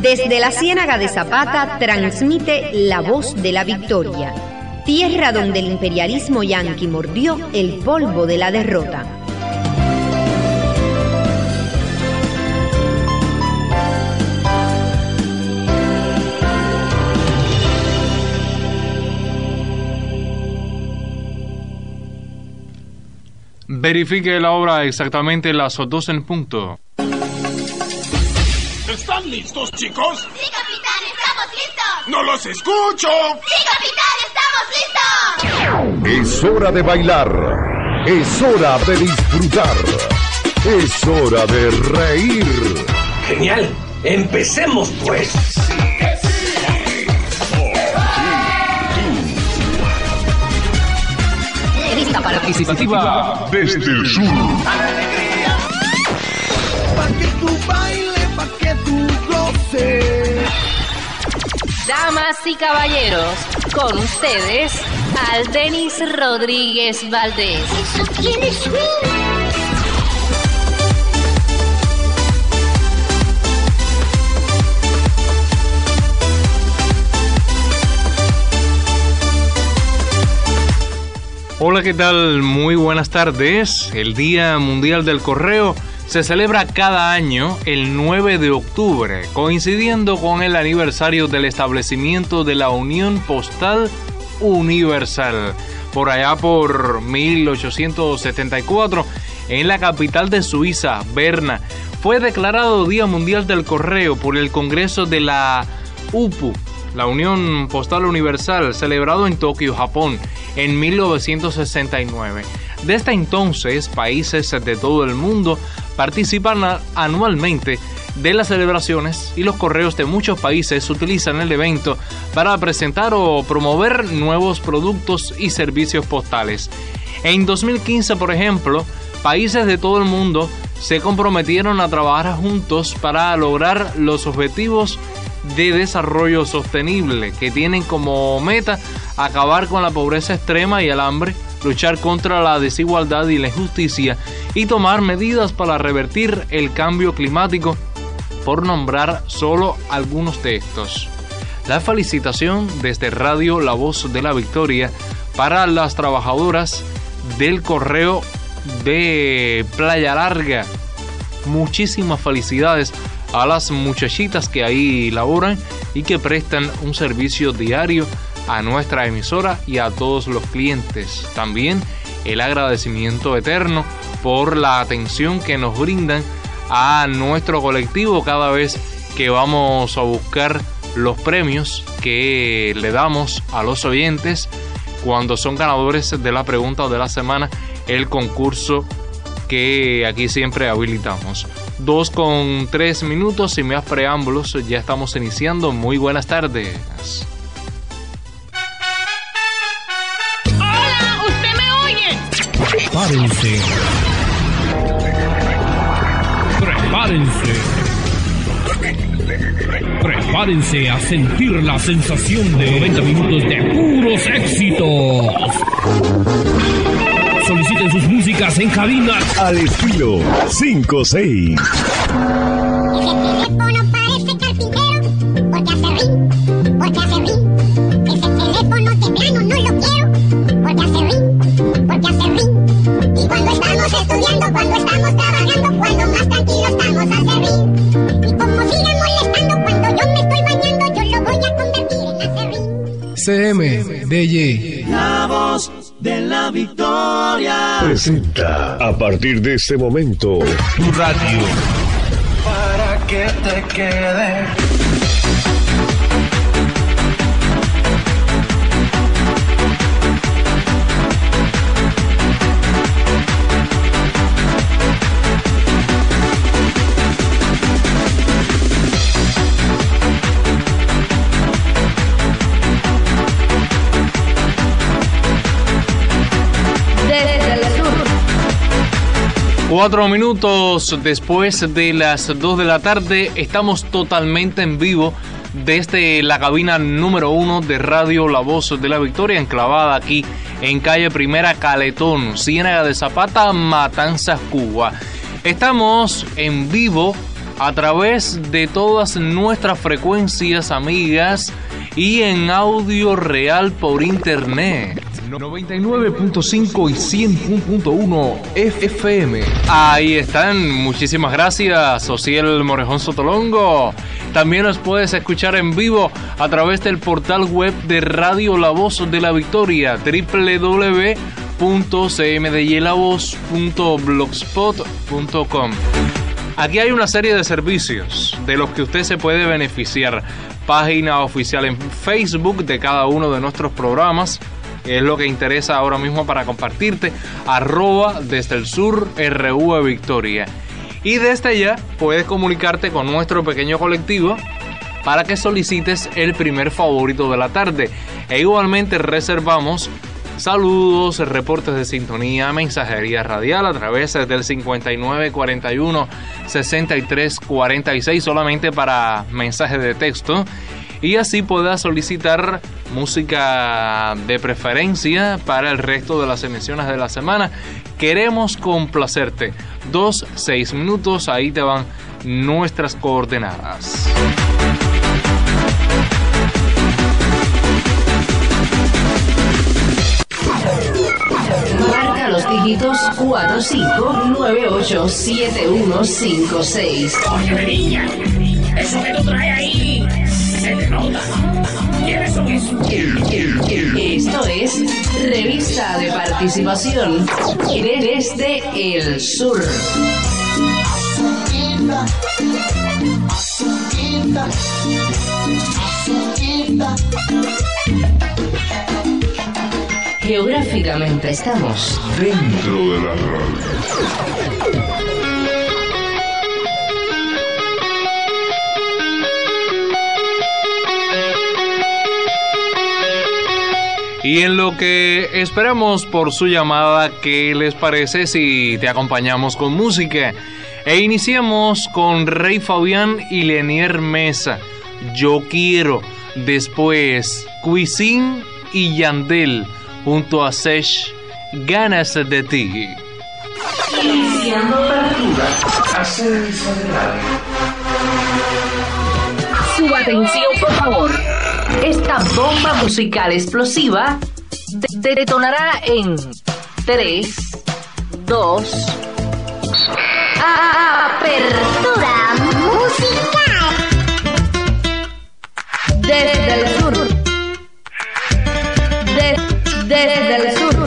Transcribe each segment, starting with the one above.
Desde la Ciénaga de Zapata transmite La Voz de la Victoria, tierra donde el imperialismo yanqui mordió el polvo de la derrota. Verifique la hora exactamente las 2 en punto. ¿Están listos, chicos? ¡Sí, capitán! ¡Estamos listos! ¡No los escucho! ¡Sí, capitán! ¡Estamos listos! Es hora de bailar. Es hora de disfrutar. Es hora de reír. Genial. Empecemos, pues. Lista participativa desde el sur. ¡Alegría! Pa' que tú bailes, pa' que tú goces. Damas y caballeros, con ustedes, Aldenis Rodríguez Valdés. ¡Eso tiene swing! Hola, ¿qué tal? Muy buenas tardes. El Día Mundial del Correo se celebra cada año el 9 de octubre, coincidiendo con el aniversario del establecimiento de la Unión Postal Universal. Por allá por 1874, en la capital de Suiza, Berna, fue declarado Día Mundial del Correo por el Congreso de la UPU, la Unión Postal Universal, celebrado en Tokio, Japón, en 1969. Desde entonces, países de todo el mundo participan anualmente de las celebraciones y los correos de muchos países utilizan el evento para presentar o promover nuevos productos y servicios postales. En 2015, por ejemplo, países de todo el mundo se comprometieron a trabajar juntos para lograr los objetivos de desarrollo sostenible, que tienen como meta acabar con la pobreza extrema y el hambre, luchar contra la desigualdad y la injusticia y tomar medidas para revertir el cambio climático, por nombrar solo algunos de estos. La felicitación desde Radio La Voz de la Victoria para las trabajadoras del correo de Playa Larga. Muchísimas felicidades a las muchachitas que ahí laboran y que prestan un servicio diario a nuestra emisora y a todos los clientes. También el agradecimiento eterno por la atención que nos brindan a nuestro colectivo cada vez que vamos a buscar los premios que le damos a los oyentes cuando son ganadores de la pregunta de la semana, el concurso que aquí siempre habilitamos. 2:03 sin más preámbulos, ya estamos iniciando. Muy buenas tardes. ¡Hola! ¿Usted me oye? Prepárense a sentir la sensación de 90 minutos de puros éxitos. Soliciten sus músicas en cabina Al estilo 5-6. Ese teléfono parece carpintero, porque hace ring. Ese teléfono de plano no lo quiero, porque hace ring. Y cuando estamos estudiando, cuando estamos trabajando, cuando más tranquilos estamos, hace ring. Y como sigan molestando, cuando yo me estoy bañando, yo lo voy a convertir en hace ring. CMDY. La Voz de la Victoria Presenta a partir de este momento Tu radio. para que te quede. Desde el sur. 4 minutos después de las 2 de la tarde, estamos totalmente en vivo desde la cabina número 1 de Radio La Voz de la Victoria, enclavada aquí en calle Primera Caletón, Ciénaga de Zapata, Matanzas, Cuba. Estamos en vivo a través de todas nuestras frecuencias amigas y en audio real por internet. 99.5 y 100.1 FM. Ahí están, muchísimas gracias, Ociel Morejón Sotolongo. También nos puedes escuchar en vivo a través del portal web de Radio La Voz de la Victoria, www.cmdylavoz.blogspot.com. Aquí hay una serie de servicios de los que usted se puede beneficiar. Página oficial en Facebook de cada uno de nuestros programas. Es lo que interesa ahora mismo para compartirte. @desde el sur RV Victoria. Y desde allá puedes comunicarte con nuestro pequeño colectivo para que solicites el primer favorito de la tarde. E igualmente reservamos saludos, reportes de sintonía, mensajería radial a través del 5941-6346 solamente para mensajes de texto. Y así puedas solicitar música de preferencia para el resto de las emisiones de la semana. Queremos complacerte. 2-6 minutos, ahí te van nuestras coordenadas. Marca los dígitos 45987156. Oye, niña, eso que tú traes ahí se te nota. ¿Quiénes son esos? Esto es Revista de Participación desde el Sur. Geográficamente estamos dentro de la radio. Y en lo que esperamos por su llamada, ¿qué les parece si te acompañamos con música? E iniciamos con Rey Fabián y Lenier Mesa, Yo Quiero. Después, Cuisine y Yandel, junto a Sesh, Ganas de Ti. Iniciando partida. Su atención, por favor. Esta bomba musical explosiva detonará en 3, 2... Apertura musical. Desde el sur. Desde el sur.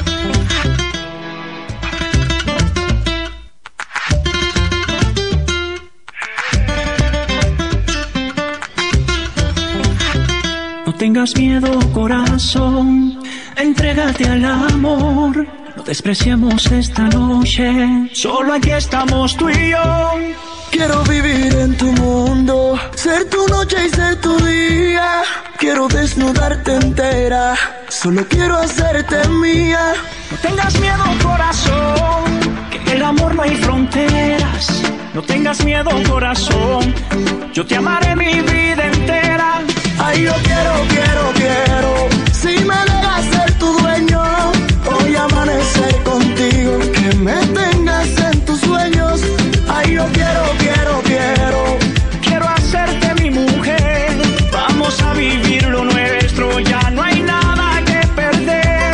No tengas miedo, corazón, entrégate al amor. No despreciemos esta noche, solo aquí estamos tú y yo. Quiero vivir en tu mundo, ser tu noche y ser tu día. Quiero desnudarte entera, solo quiero hacerte mía. No tengas miedo, corazón, que en el amor no hay fronteras. No tengas miedo, corazón, yo te amaré mi vida entera. Ay, yo quiero, si me dejas ser tu dueño, hoy amanecer contigo, que me tengas en tus sueños. Ay, yo quiero hacerte mi mujer. Vamos a vivir lo nuestro, ya no hay nada que perder.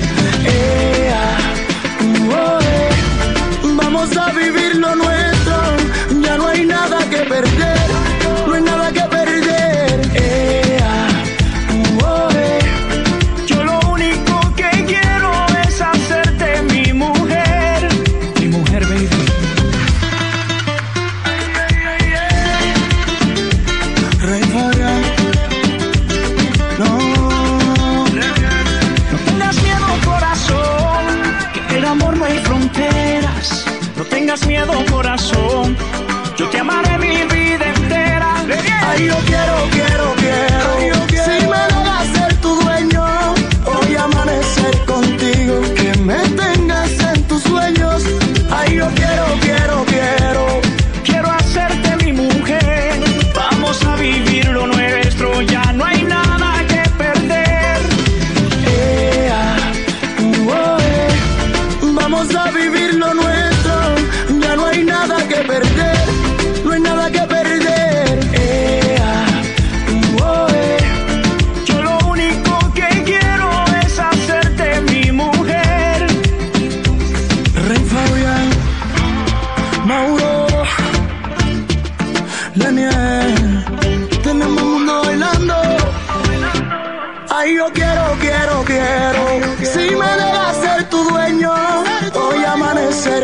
Vamos a vivir lo nuestro, ya no hay nada que perder, no hay nada que perder. Yo lo único que quiero es hacerte mi mujer, baby. Rey Fabián, no tengas miedo, corazón, que en el amor no hay fronteras. No tengas miedo, corazón, yo te amaré mi vida entera. Ay, yo quiero, si me dejas ser tu dueño, hoy amanecer contigo, que me tengas en tus sueños. Ay, yo quiero hacerte mi mujer. Vamos a vivir lo nuestro, ya no hay nada que perder. Vamos a vivir lo nuestro, ya no hay nada que perder, no hay nada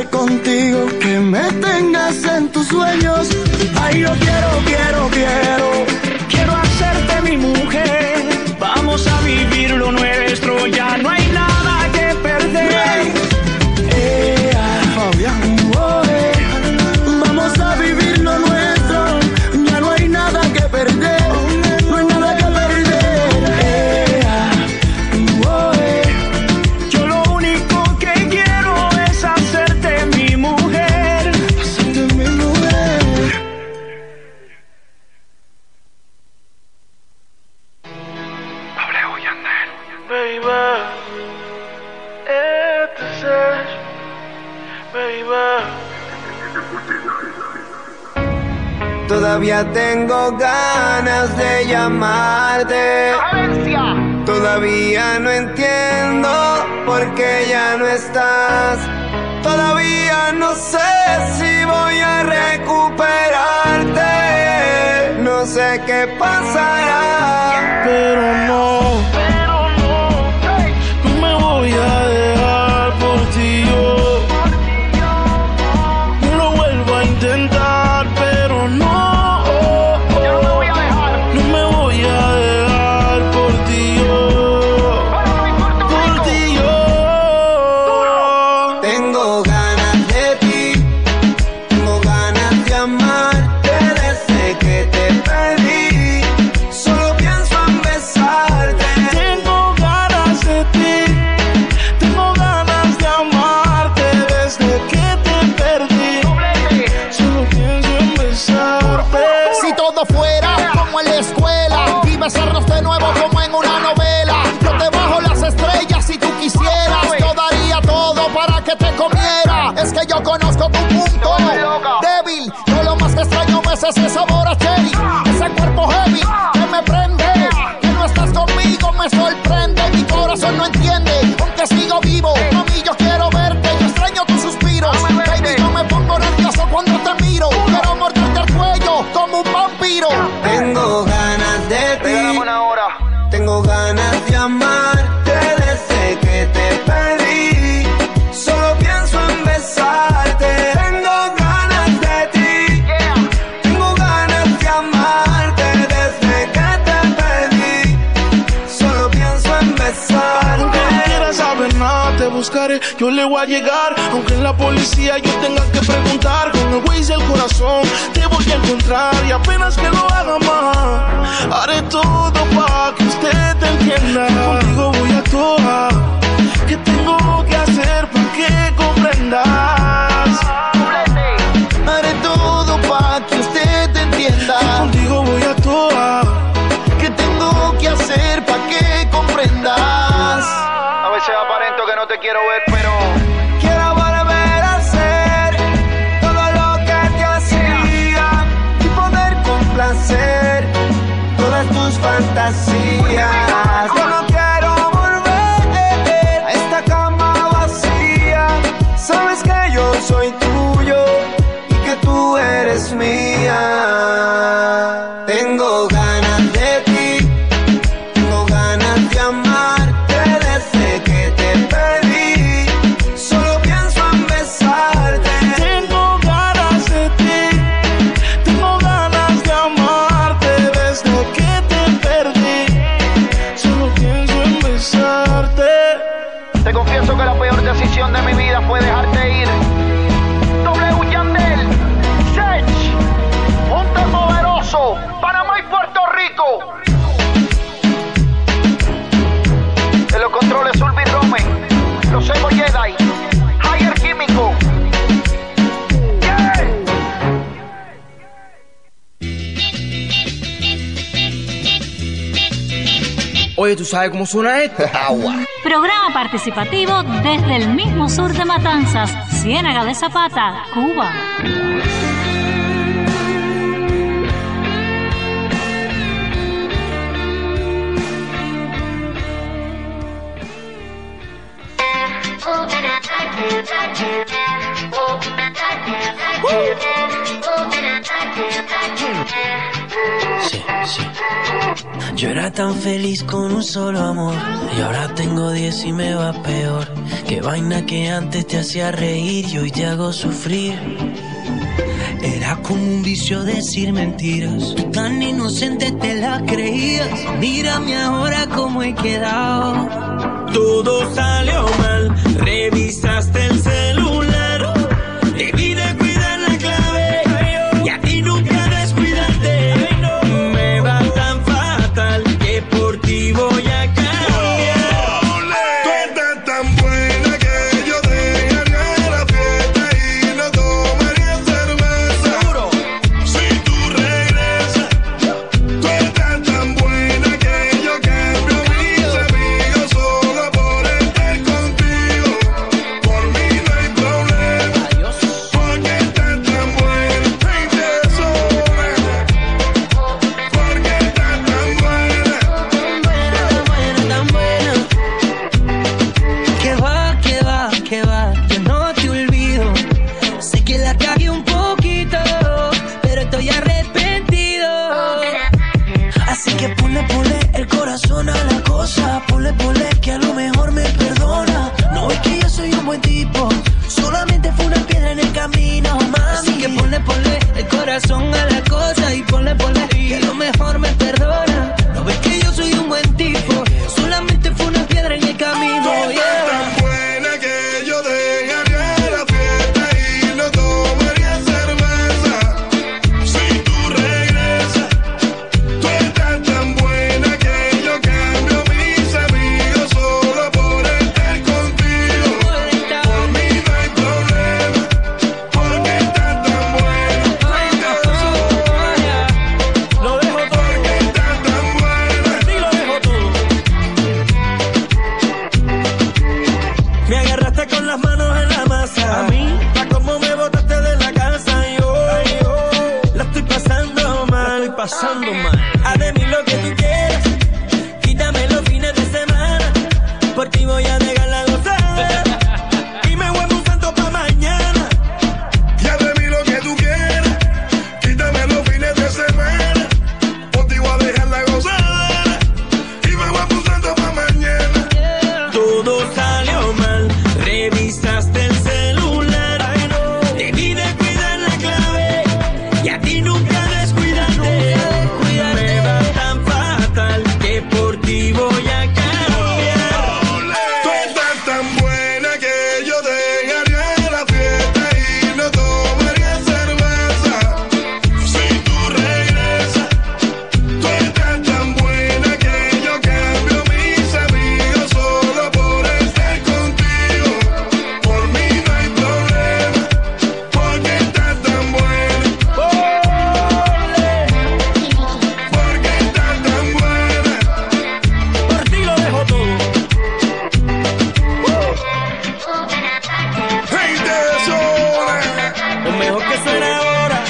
amanecer contigo, que me tengas en tus sueños. Ay, yo quiero hacerte mi mujer. Vamos a vivir lo nuestro, ya no hay nada que perder. Fabián, vamos a vivir lo nuestro, ya no hay nada que perder. No hay nada que perder. Yo lo único que quiero es hacerte mi mujer. Hacerte mi mujer. W. Yandel. Baby, este es, baby. Todavía tengo ganas de llamarte. Todavía no entiendo por qué ya no estás. Todavía no sé si voy a recuperarte. No sé qué pasará, pero no me voy a dejar por ti. Yo lo vuelvo a intentar, pero no me voy a dejar por ti. Por ti yo tengo ganas de ti, tengo ganas de amarte desde que te perdí. Solo pienso en besarte. Tengo ganas de ti, tengo ganas de amarte desde que te perdí. Solo pienso en besarte. Si todo fuera como en la escuela y besarnos de nuevo como en una novela, yo te bajo las estrellas si tú quisieras. Yo daría todo para que te comiera. Es que yo conozco tu punto débil. Yo lo más que extraño es ese sabor a cherry, ese cuerpo heavy que me prende. Que no estás conmigo me sorprende. Mi corazón no entiende, aunque sigo vivo. Mami, yo quiero verte, yo extraño tus suspiros. Baby, yo me pongo nervioso cuando te miro. Quiero morderte el cuello como un vampiro. Tengo ganas de ti, tengo ganas de amarte desde que te perdí. Solo pienso en besarte. Tengo ganas de ti, tengo ganas de amarte desde que te perdí. Solo pienso en besarte. Aunque no quieras saber nada, te buscaré, yo le voy a llegar. Aunque en la policía yo tenga que preguntar, con el Waze del corazón te voy a encontrar. Y apenas que lo haga más, haré todo para que usted te entienda. Contigo voy a toa. ¿Qué tengo que hacer para que comprendas? Haré todo para que usted te entienda. Contigo voy a toa. ¿Qué tengo que hacer para que comprendas? A veces aparento que no te quiero ver, pero quiero volver a hacer todo lo que te hacía y poder complacer todas tus fantasías. Yo no quiero volver a esta cama vacía. Sabes que yo soy tuyo y que tú eres mía. Tengo ganas de ti, tengo ganas de amarte desde que te perdí. Solo pienso en besarte. Tengo ganas de ti, tengo ganas de amarte desde que te perdí. Solo pienso en besarte. te confieso que la peor decisión de mi vida fue dejarte ir. W. Yandel, Sech, Monte Poderoso, Panamá y Puerto Rico. En los controles Ulvi Rome, Los Ego Jedi, Higher Químico. Oye, ¿tú sabes cómo suena esto? Agua. Programa participativo desde el mismo sur de Matanzas, Ciénaga de Zapata, Cuba. Sí. Yo era tan feliz con un solo amor y ahora tengo 10 y me va peor. Qué vaina que antes te hacía reír y hoy te hago sufrir. Era como un vicio decir mentiras. Tú tan inocente te la creías. Mírame ahora cómo he quedado. Todo salió mal. Revisaste el celular. Debí de cuidar la clave y a ti nunca descuidarte. Me va tan fatal que por ti voy a cambiar. Tú estás tan buena que yo dejaría la fiesta y no tomaría cerveza. Si tú regresas, tú estás tan buena que yo cambio mis amigos solo por estar contigo. Por mí no hay problema, porque estás tan buena, baby, sola. Porque estás tan buena. Tan buena. Que va, yo no te olvido. Sé que la cagué un poquito, pero estoy arrepentido. Así que ponle el corazón a la cosa. Ponle que a lo mejor me perdona. No es que yo soy un buen tipo, solamente fue una piedra en el camino, mami. Así que ponle el corazón a la cosa. Y ponle que a lo mejor me perdona. No ves que yo soy un buen tipo, solamente fue una piedra en el camino, yeah. Tan buena que yo dejaría la fiesta y no tomaría cerveza. Si tú regresas, tú estás tan buena que yo cambio mis amigos solo por estar contigo. Por mí no hay problema, porque estás tan buena, baby, sola. Lo dejo todo, Porque estás tan buena. sí lo dejo todo. Me agarraste con las manos en la masa. A mí, pa' cómo me botaste de la casa. Yo la estoy pasando mal. Haz de mí lo que tú quieras. Quítame los fines de semana. Por ti voy a dejar la gozada. Y me vuelvo un santo pa' mañana. Ya de mí lo que tú quieras, quítame los fines de semana. Por ti voy a dejar la gozada y me voy apuntando pa' mañana. Todo salió mal. Revisaste el celular. Debí de cuidar la clave y a ti nunca descuidarte. Me va tan fatal que por ti voy a cambiar. Tú estás tan buena que yo dejaría la fiesta y no tomaría cerveza. Si tú regresas, tú estás tan buena que yo cambio mis amigos solo por estar contigo. Por mí no hay problema, porque estás tan buena. Porque estás tan buena. Por ti lo dejo todo. Baby, sola. Lo mejor que suena ahora.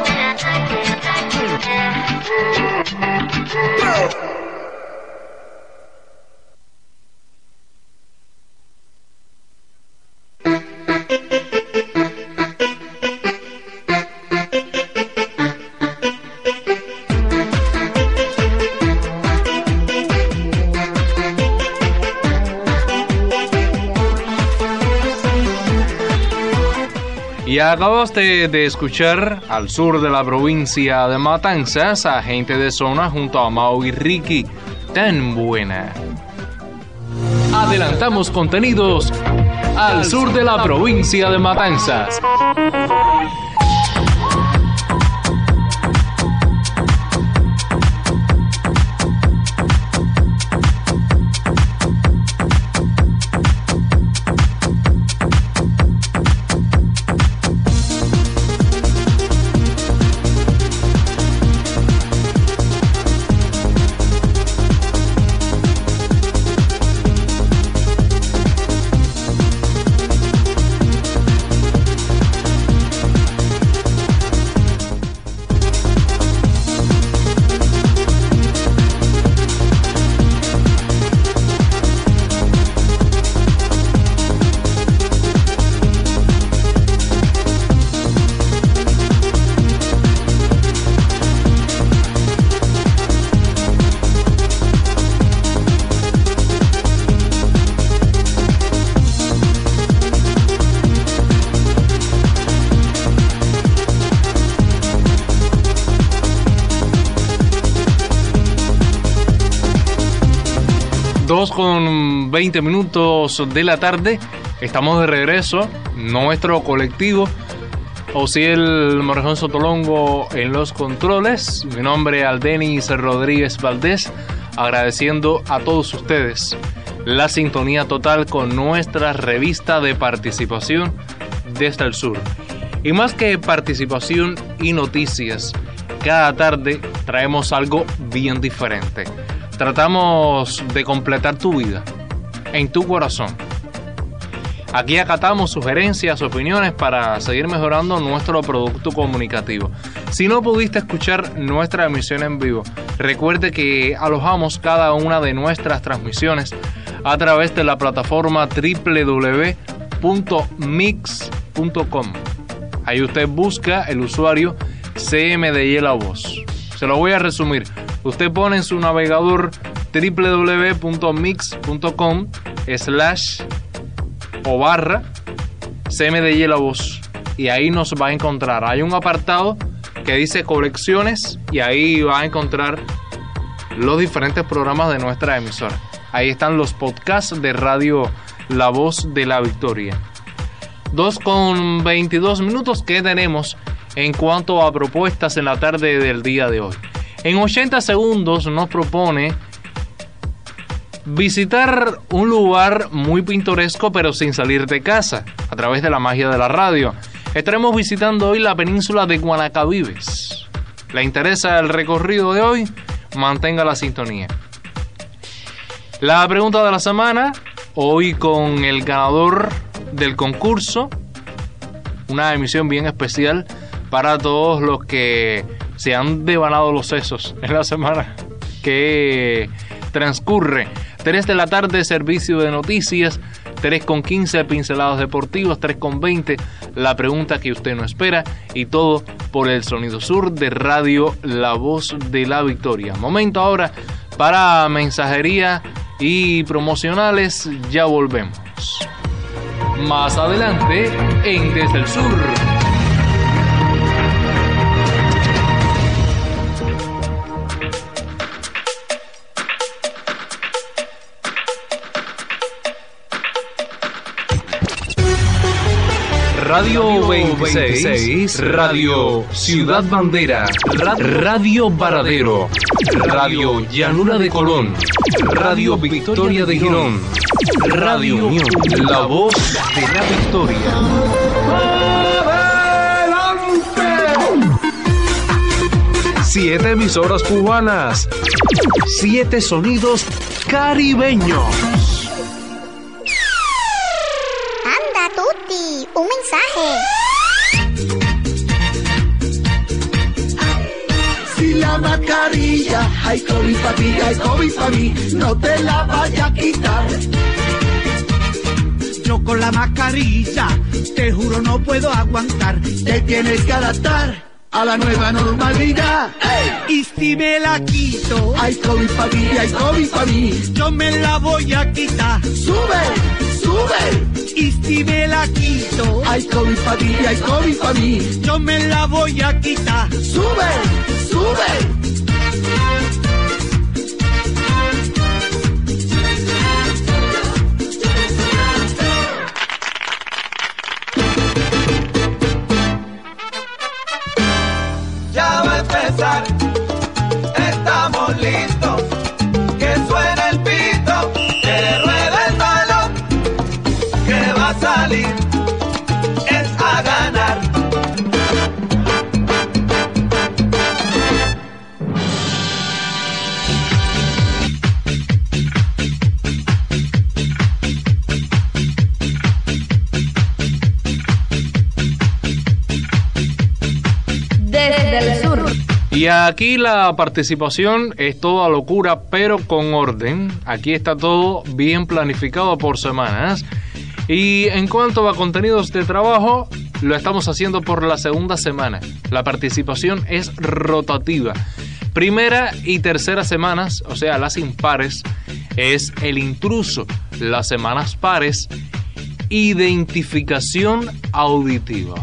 Y acabaste de escuchar al sur de la provincia de Matanzas a Gente de Zona junto a Mau y Ricky. Tan buena. Adelantamos contenidos al sur de la provincia de Matanzas. 2:20 de la tarde. Estamos de regreso. Nuestro colectivo Osiel Morejón Sotolongo en los controles. Mi nombre es Aldenis Rodríguez Valdés. Agradeciendo a todos ustedes la sintonía total con nuestra revista de participación desde el sur. Y más que participación y noticias, cada tarde traemos algo bien diferente. Tratamos de completar tu vida en tu corazón. Aquí acatamos sugerencias, opiniones para seguir mejorando nuestro producto comunicativo. Si no pudiste escuchar nuestra emisión en vivo, recuerde que alojamos cada una de nuestras transmisiones a través de la plataforma www.mix.com. Ahí usted busca el usuario CMDI La Voz. Se lo voy a resumir. Usted pone en su navegador www.mix.com/ o barra CMDI La Voz, y ahí nos va a encontrar. Hay un apartado que dice colecciones y ahí va a encontrar los diferentes programas de nuestra emisora. Ahí están los podcasts de Radio La Voz de la Victoria. 2:22 que tenemos en cuanto a propuestas en la tarde del día de hoy. En 80 segundos nos propone visitar un lugar muy pintoresco pero sin salir de casa, a través de la magia de la radio. Estaremos visitando hoy la península de Guanacavives. ¿Le interesa el recorrido de hoy? Mantenga la sintonía. La pregunta de la semana, hoy con el ganador del concurso, una emisión bien especial para todos los que se han devanado los sesos en la semana que transcurre. 3 de la tarde, servicio de noticias. 3:15, pinceladas deportivas. 3:20, la pregunta que usted no espera. Y todo por el sonido sur de Radio La Voz de la Victoria. Momento ahora para mensajería y promocionales. Ya volvemos. Más adelante en Desde el Sur. Radio 26, Radio Ciudad Bandera, Radio Varadero, Radio Llanura de Colón, Radio Victoria de Girón, Radio Unión, La Voz de la Victoria. ¡Adelante! 7 emisoras cubanas, 7 sonidos caribeños. Un mensaje. Si la mascarilla, hay COVID para ti, hay COVID para mí, no te la vayas a quitar. Yo con la mascarilla, te juro no puedo aguantar. Te tienes que adaptar a la nueva normalidad. ¡Hey! Y si me la quito, hay COVID para ti, hay COVID para mí, yo me la voy a quitar. ¡Sube! ¡Sube! Y si me la quito, hay COVID para ti, hay COVID para mí, yo me la voy a quitar. ¡Sube! ¡Sube! Ya va a empezar, estamos listos, que suene el pito, que ruede el balón, que va a salir, es a ganar. Desde el sur. Y aquí la participación es toda locura, pero con orden. Aquí está todo bien planificado por semanas. Y en cuanto a contenidos de trabajo, lo estamos haciendo por la segunda semana. La participación es rotativa. Primera y tercera semanas, o sea, las impares, es el intruso. Las semanas pares, identificación auditiva.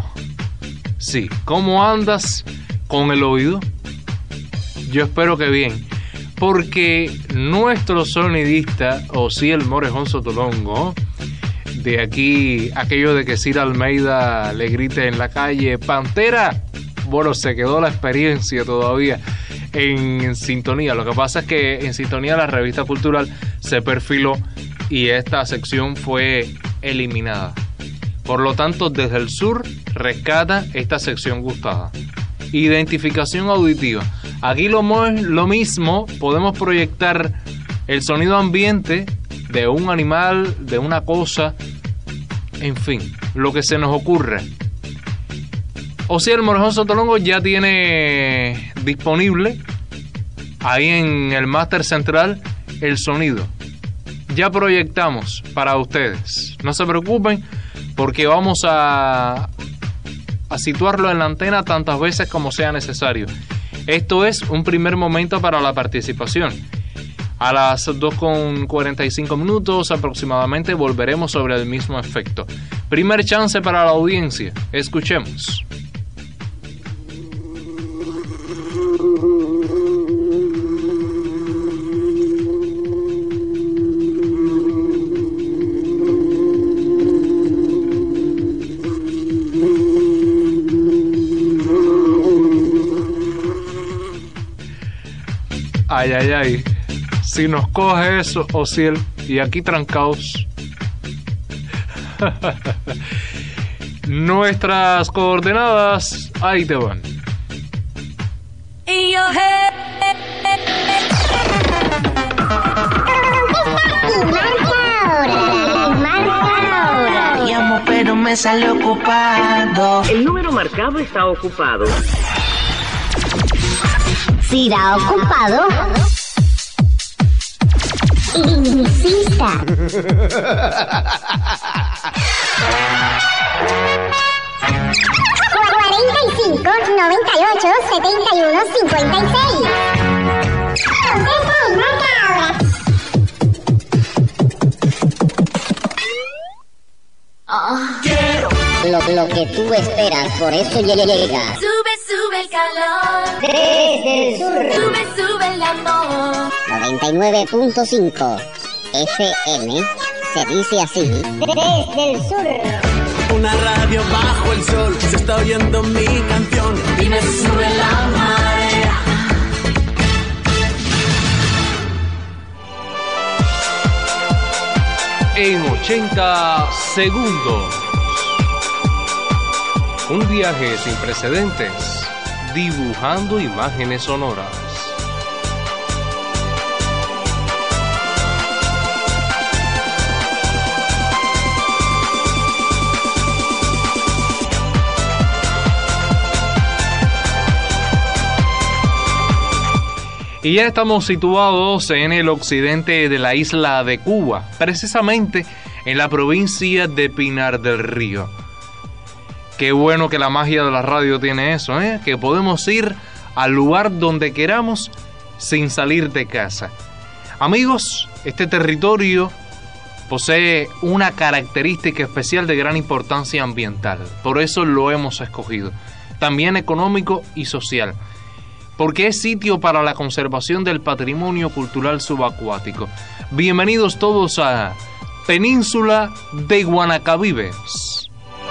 Sí, ¿cómo andas con el oído? Yo espero que bien, porque nuestro sonidista Osiel Morejón Sotolongo, de aquí aquello de que Cira Almeida le grite en la calle Pantera, bueno, se quedó la experiencia todavía en sintonía. Lo que pasa es que en sintonía la revista cultural se perfiló y esta sección fue eliminada. Por lo tanto, desde el sur rescata esta sección gustada. Identificación auditiva. Aquí lo mismo, podemos proyectar el sonido ambiente de un animal, de una cosa, en fin, lo que se nos ocurre. Osiel Morejón Sotolongo ya tiene disponible ahí en el máster central el sonido. Ya proyectamos para ustedes. No se preocupen porque vamos a situarlo en la antena tantas veces como sea necesario. Esto es un primer momento para la participación. A las 2:45 minutos aproximadamente volveremos sobre el mismo efecto. Primer chance para la audiencia. Escuchemos. Ay, ay, ay. Si nos coge eso, Osiel, y aquí trancaos. Nuestras coordenadas, ahí te van. Llamo pero me sale ocupado. El número marcado está ocupado. Cira ocupado. Insista. 45 98 71 56. Contesta y marca ahora. Quiero Lo que tú esperas, por eso llega. Sube el calor. Desde el sur. Sube el amor. 99.5 FM se dice así. Desde el sur. una radio bajo el sol, se está oyendo mi canción y me sube la marea. En 80 segundos. Un viaje sin precedentes, dibujando imágenes sonoras. Y ya estamos situados en el occidente de la isla de Cuba, precisamente en la provincia de Pinar del Río. Qué bueno que la magia de la radio tiene eso, ¿eh? Que podemos ir al lugar donde queramos sin salir de casa. Amigos, este territorio posee una característica especial de gran importancia ambiental. Por eso lo hemos escogido. También económico y social. Porque es sitio para la conservación del patrimonio cultural subacuático. Bienvenidos todos a Península de Guanacabibes.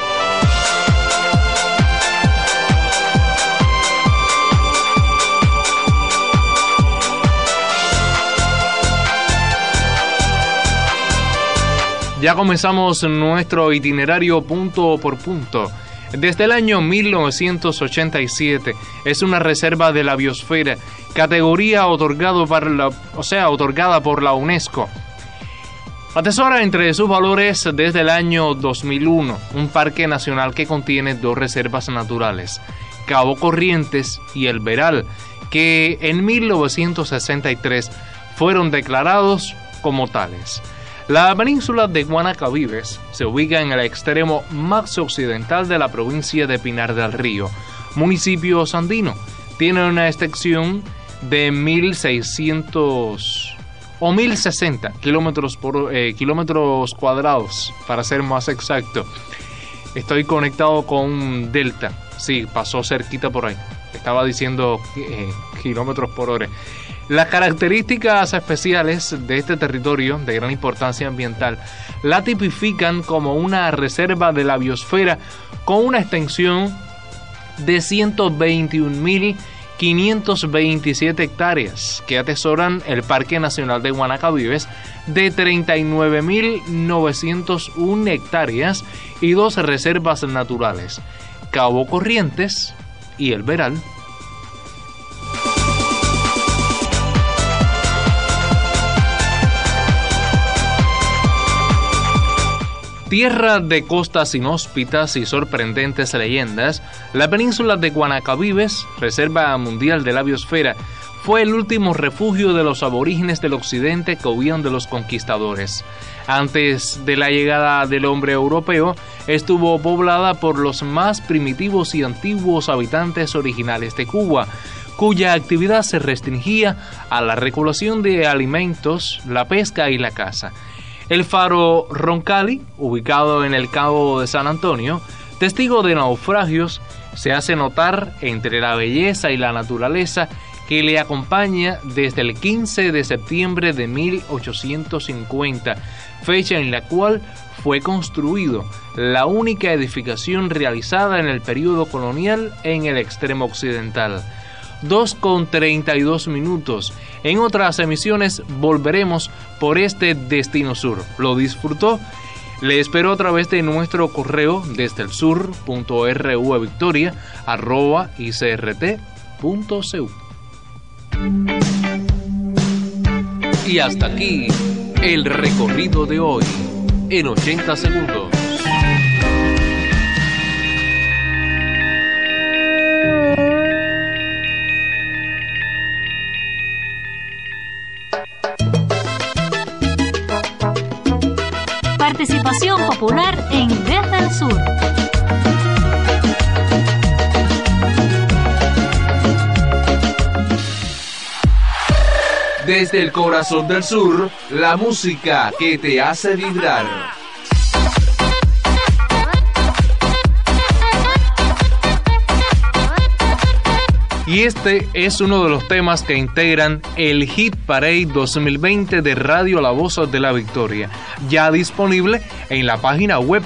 Ya comenzamos nuestro itinerario punto por punto. Desde el año 1987 es una reserva de la biosfera, categoría otorgada por la UNESCO. Atesora entre sus valores desde el año 2001 un parque nacional que contiene dos reservas naturales, Cabo Corrientes y El Veral, que en 1963 fueron declarados como tales. La península de Guanacabibes se ubica en el extremo más occidental de la provincia de Pinar del Río, municipio andino. Tiene una extensión de 1.060 kilómetros cuadrados, para ser más exacto. Estoy conectado con Delta, sí, pasó cerquita por ahí. Estaba diciendo kilómetros por hora. Las características especiales de este territorio de gran importancia ambiental la tipifican como una reserva de la biosfera con una extensión de 121.527 hectáreas que atesoran el Parque Nacional de Guanacavives de 39.901 hectáreas y 2 reservas naturales, Cabo Corrientes y El Veral. Tierra de costas inhóspitas y sorprendentes leyendas, la península de Guanacavives, Reserva Mundial de la Biosfera, fue el último refugio de los aborígenes del occidente que huían de los conquistadores. Antes de la llegada del hombre europeo, estuvo poblada por los más primitivos y antiguos habitantes originales de Cuba, cuya actividad se restringía a la recolección de alimentos, la pesca y la caza. El faro Roncalli, ubicado en el Cabo de San Antonio, testigo de naufragios, se hace notar entre la belleza y la naturaleza que le acompaña desde el 15 de septiembre de 1850, fecha en la cual fue construido la única edificación realizada en el período colonial en el extremo occidental. 2:32 minutos. En otras emisiones volveremos por este destino sur. ¿Lo disfrutó? Le espero a través de nuestro correo desde el sur.ruvictoria@icrt.cu. Y hasta aquí el recorrido de hoy en 80 segundos. Participación popular en Desde el Sur. Desde el corazón del sur, la música que te hace vibrar. Y este es uno de los temas que integran el Hit Parade 2020 de Radio La Voz de la Victoria, ya disponible en la página web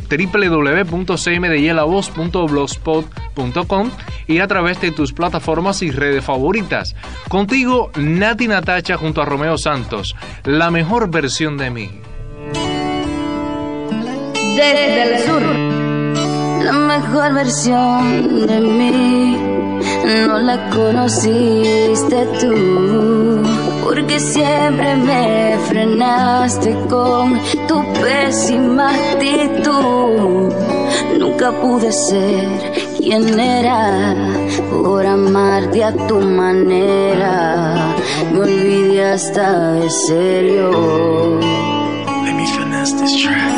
www.cmdylavoz.blogspot.com y a través de tus plataformas y redes favoritas. Contigo, Nati Natacha junto a Romeo Santos, la mejor versión de mí. Desde el sur, la mejor versión de mí no la conociste tú, porque siempre me frenaste con tu pésima actitud. Nunca pude ser quien era por amarte a tu manera. Me olvidé hasta de serio. Let me finesse this track.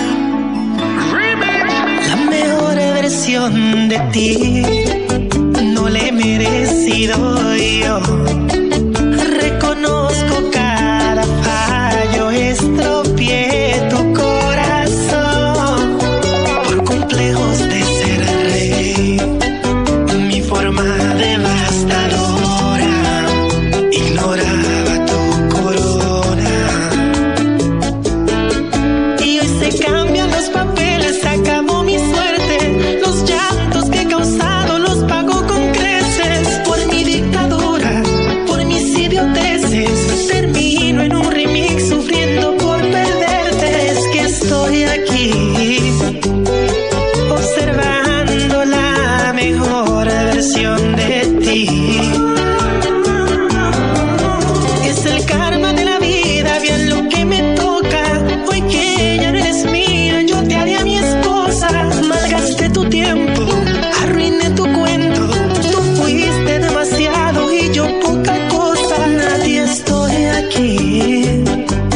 La mejor versión de ti no le he merecido yo. Reconozco cada fallo, estropeé tu corazón por complejos de ser rey. Mi forma devastadora ignoraba tu corona. Y hoy se cambian los papeles, se acabó mi suerte. Los llantos que he causado los pago con creces. Por mi dictadura, por mis idioteces, termino en un remix sufriendo por perderte. Es que estoy aquí observando la mejor versión de ti. Es el karma de la vida, bien lo que me toca. Hoy que ya no eres mía, yo te haré a mi esposa. Malgasté tu tiempo, arruiné tu cuento. Tú fuiste demasiado y yo poca cosa. Nadie, estoy aquí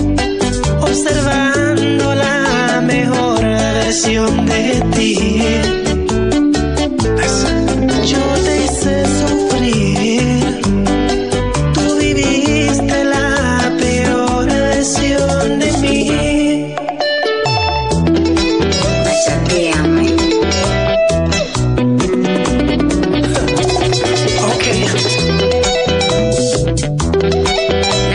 observando la mejor versión de ti. Yo te hice sufrir, tú viviste la peor versión de mí. Chateame. Ok.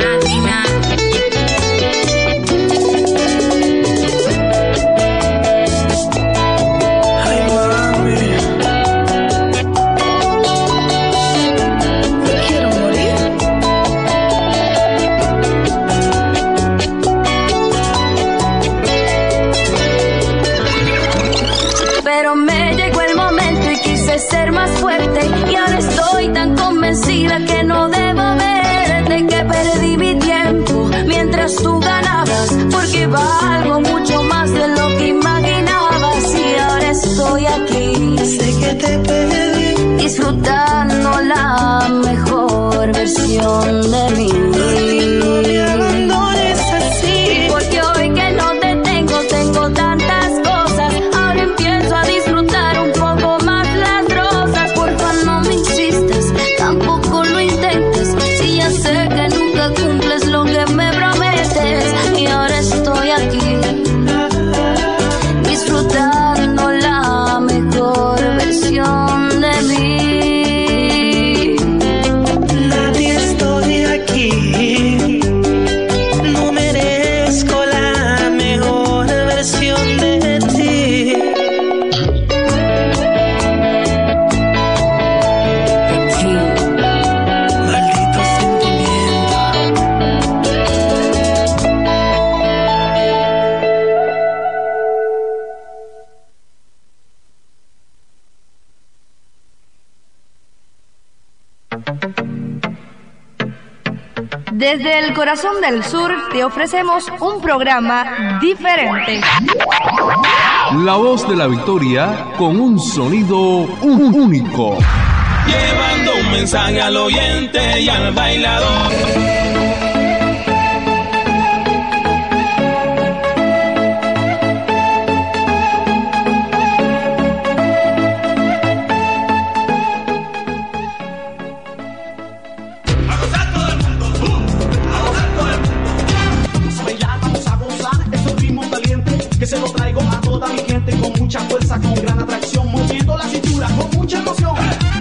Pero me llegó el momento y quise ser más fuerte. Y ahora estoy tan convencida que no debo verte, que perdí mi tiempo mientras tú ganabas, porque valgo mucho más de lo que imaginabas. Y ahora estoy aquí, sé que te perdí, disfrutando la mejor versión de mí. No me abandones así, porque hoy que no te tengo, tengo tantas cosas. Ahora empiezo a disfrutar un poco más las rosas. Porfa, no me insistas, tampoco lo intentes, si ya sé que nunca cumples lo que me prometes. Y ahora estoy aquí, disfrutando la mejor versión de mí. Nadie estoy aquí, no merezco la mejor versión de ti. Maldito sentimiento. Desde el corazón del sur te ofrecemos un programa diferente. La voz de la victoria con un sonido único. Llevando un mensaje al oyente y al bailador. Que se lo traigo a toda mi gente con mucha fuerza, con gran atracción, moviendo la cintura con mucha emoción.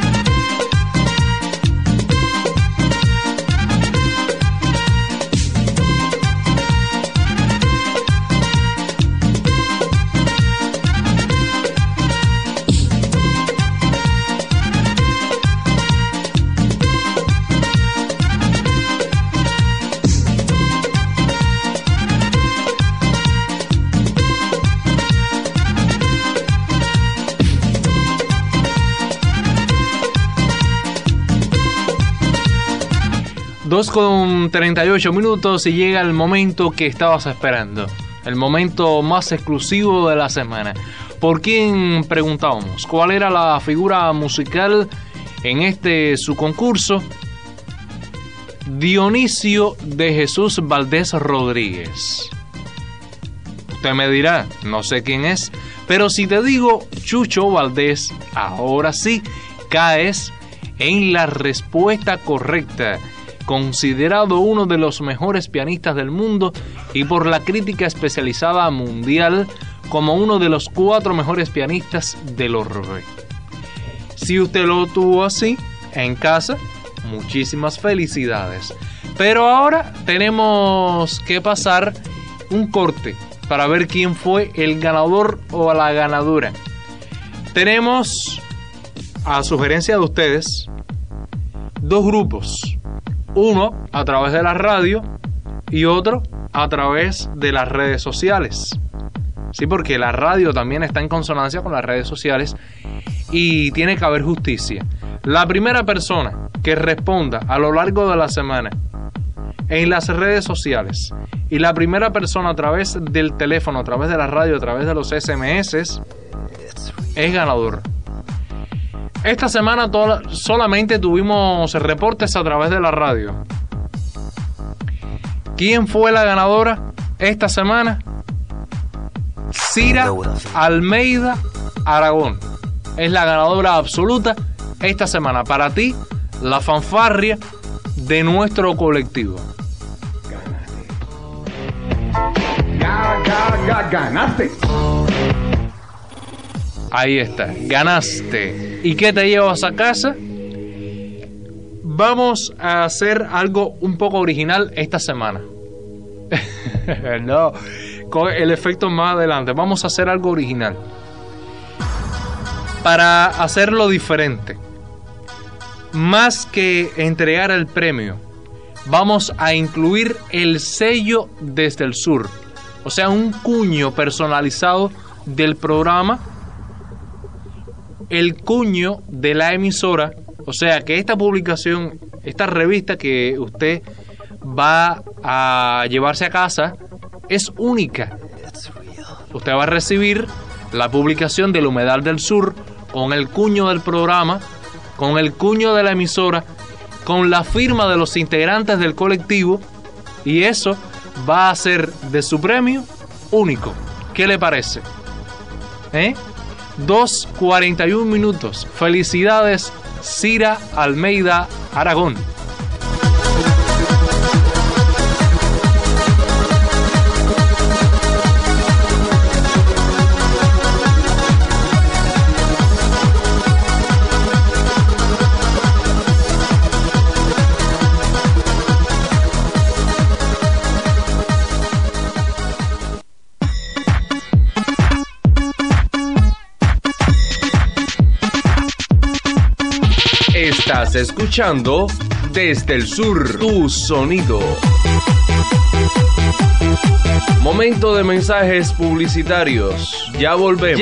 Con 38 minutos y llega el momento que estabas esperando, el momento más exclusivo de la semana. ¿Por quién preguntábamos? ¿Cuál era la figura musical en este su concurso? Dionisio de Jesús Valdés Rodríguez. Usted me dirá, no sé quién es, pero si te digo Chucho Valdés, ahora sí caes en la respuesta correcta. Considerado uno de los mejores pianistas del mundo y por la crítica especializada mundial como uno de los 4 mejores pianistas del orbe. Si usted lo tuvo así en casa, muchísimas felicidades. Pero ahora tenemos que pasar un corte para ver quién fue el ganador o la ganadora. Tenemos, a sugerencia de ustedes, 2 grupos. Uno a través de la radio y otro a través de las redes sociales. Sí, porque la radio también está en consonancia con las redes sociales y tiene que haber justicia. La primera persona que responda a lo largo de la semana en las redes sociales y la primera persona a través del teléfono, a través de la radio, a través de los SMS es ganador. Esta semana solamente tuvimos reportes a través de la radio. ¿Quién fue la ganadora esta semana? Cira Almeida Aragón. Es la ganadora absoluta esta semana. Para ti, la fanfarria de nuestro colectivo. Ganaste. Ahí está, ganaste. ¿Y qué te llevas a casa? Vamos a hacer algo un poco original esta semana. No, con el efecto más adelante. Vamos a hacer algo original. Para hacerlo diferente. Más que entregar el premio, vamos a incluir el sello desde el sur. O sea, un cuño personalizado del programa el cuño de la emisora, o sea que esta publicación, esta revista que usted va a llevarse a casa es única. Usted va a recibir la publicación del Humedal del Sur con el cuño del programa, con el cuño de la emisora, con la firma de los integrantes del colectivo, y eso va a ser de su premio único. ¿Qué le parece? 2:41 minutos. Felicidades, Cira Almeida Aragón. Estás escuchando Desde el Sur, tu sonido. Momento de mensajes publicitarios. Ya volvemos.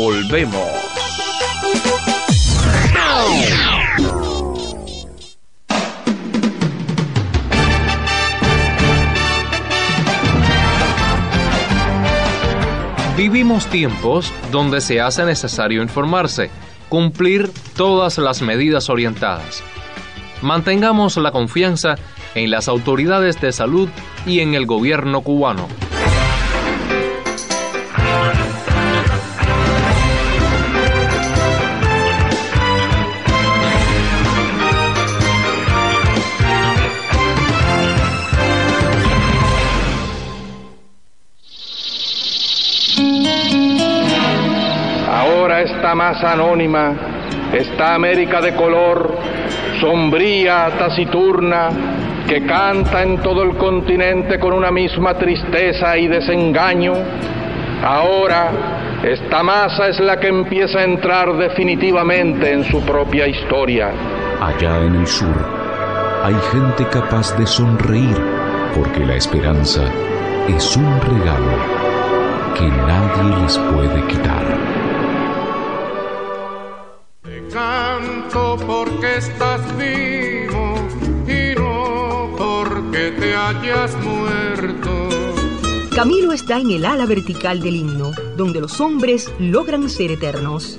Vivimos tiempos donde se hace necesario informarse, cumplir todas las medidas orientadas. Mantengamos la confianza en las autoridades de salud y en el gobierno cubano. Ahora esta masa anónima, esta América de color, sombría, taciturna, que canta en todo el continente con una misma tristeza y desengaño, ahora esta masa es la que empieza a entrar definitivamente en su propia historia. Allá en el sur, hay gente capaz de sonreír, porque la esperanza es un regalo que nadie les puede quitar. Canto porque estás vivo y no porque te hayas muerto. Camilo está en el ala vertical del himno, donde los hombres logran ser eternos.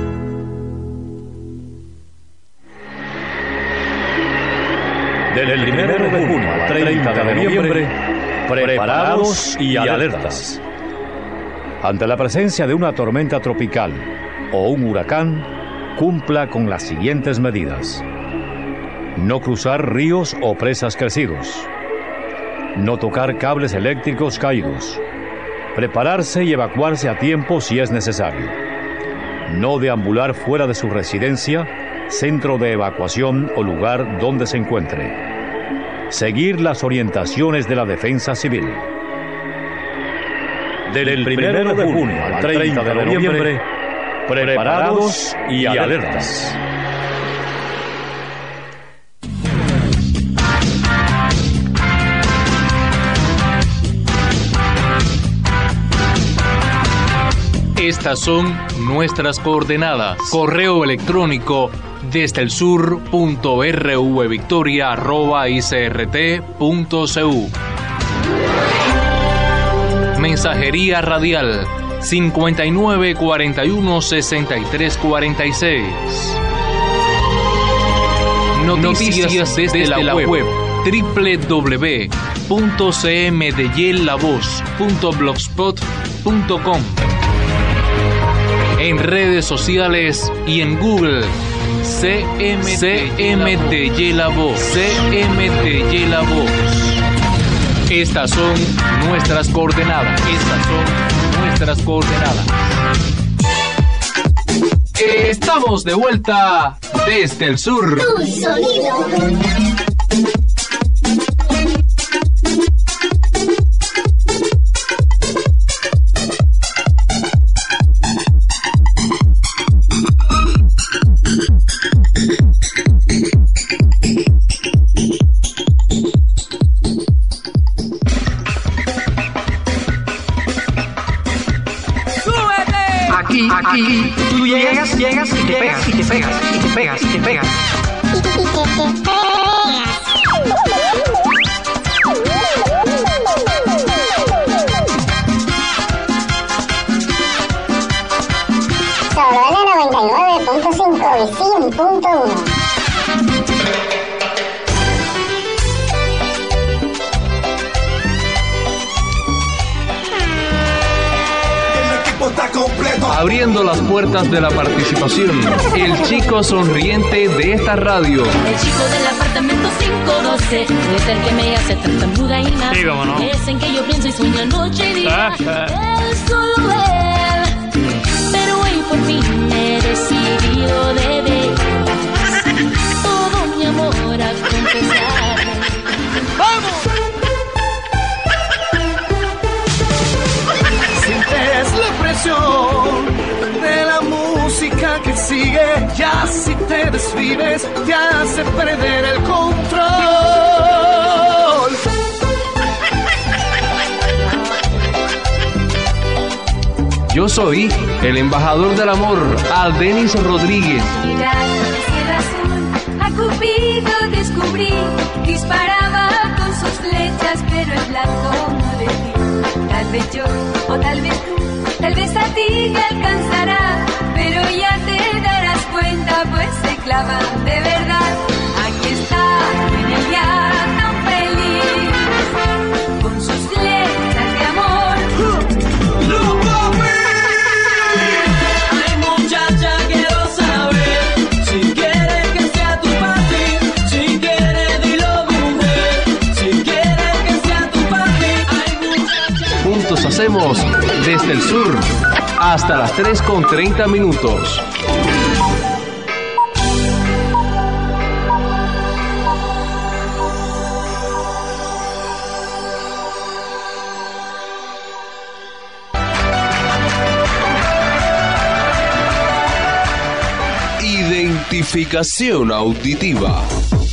Del 1 de junio al 30 de noviembre, preparados y alertas. Ante la presencia de una tormenta tropical o un huracán, cumpla con las siguientes medidas: no cruzar ríos o presas crecidos, no tocar cables eléctricos caídos, prepararse y evacuarse a tiempo si es necesario, no deambular fuera de su residencia, centro de evacuación o lugar donde se encuentre, seguir las orientaciones de la defensa civil. Del 1 de junio al 30 de noviembre, preparados y alertas. Estas son nuestras coordenadas. Correo electrónico desdelsur.rvvictoria@icrt.cu. Mensajería radial 5941-6346. Noticias desde la web www.cmdeyelavoz.blogspot.com. En redes sociales y en Google, CMDeyelavoz. Estas son nuestras coordenadas. Estamos de vuelta desde el sur. Tu sonido. Aquí, tú llegas y te pegas, y te pegas, y te pegas, y te pegas. Corona 99.5 y 100.1. Abriendo las puertas de la participación, el chico sonriente de esta radio. El chico del apartamento 512 es el que me hace tartamuda y nada. Sí, cómo no. Es en que yo pienso y sueño noche y día. Él, solo él. Pero hoy por fin he decidido de veras todo mi amor a confesar. ¡Vamos! Sientes la presión de la música que sigue, ya si te desvives te hace perder el control. Yo soy el embajador del amor, a Denis Rodríguez. A Cupido descubrí, disparaba con sus flechas, pero el blanco no le di. Tal vez yo, o tal vez tú, tal vez a ti te alcanzará, pero ya te darás cuenta, pues se clavan de verdad. Aquí está, en el día tan feliz, con sus flechas de amor. Ay, muchacha, quiero saber si quieres que sea tu papi, si quieres dilo mujer, si quieres que sea tu papi. Ay, muchacha. Juntos hacemos desde el sur hasta las 3:30. Identificación auditiva.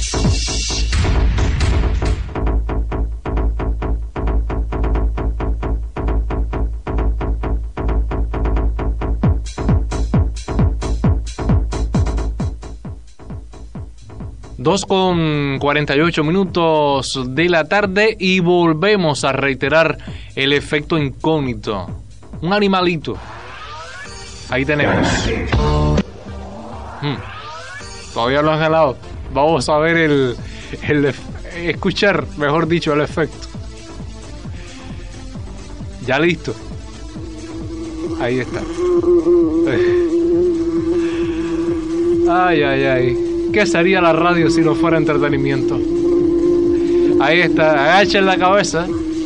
Dos con 48 minutos de la tarde y volvemos a reiterar el efecto incógnito. Un animalito. Ahí tenemos. Todavía no han jalado. Vamos a ver escuchar, mejor dicho, el efecto. Ya listo. Ahí está. Ay, ay, ay. ¿Qué sería la radio si no fuera entretenimiento? Ahí está. Agachen la cabeza.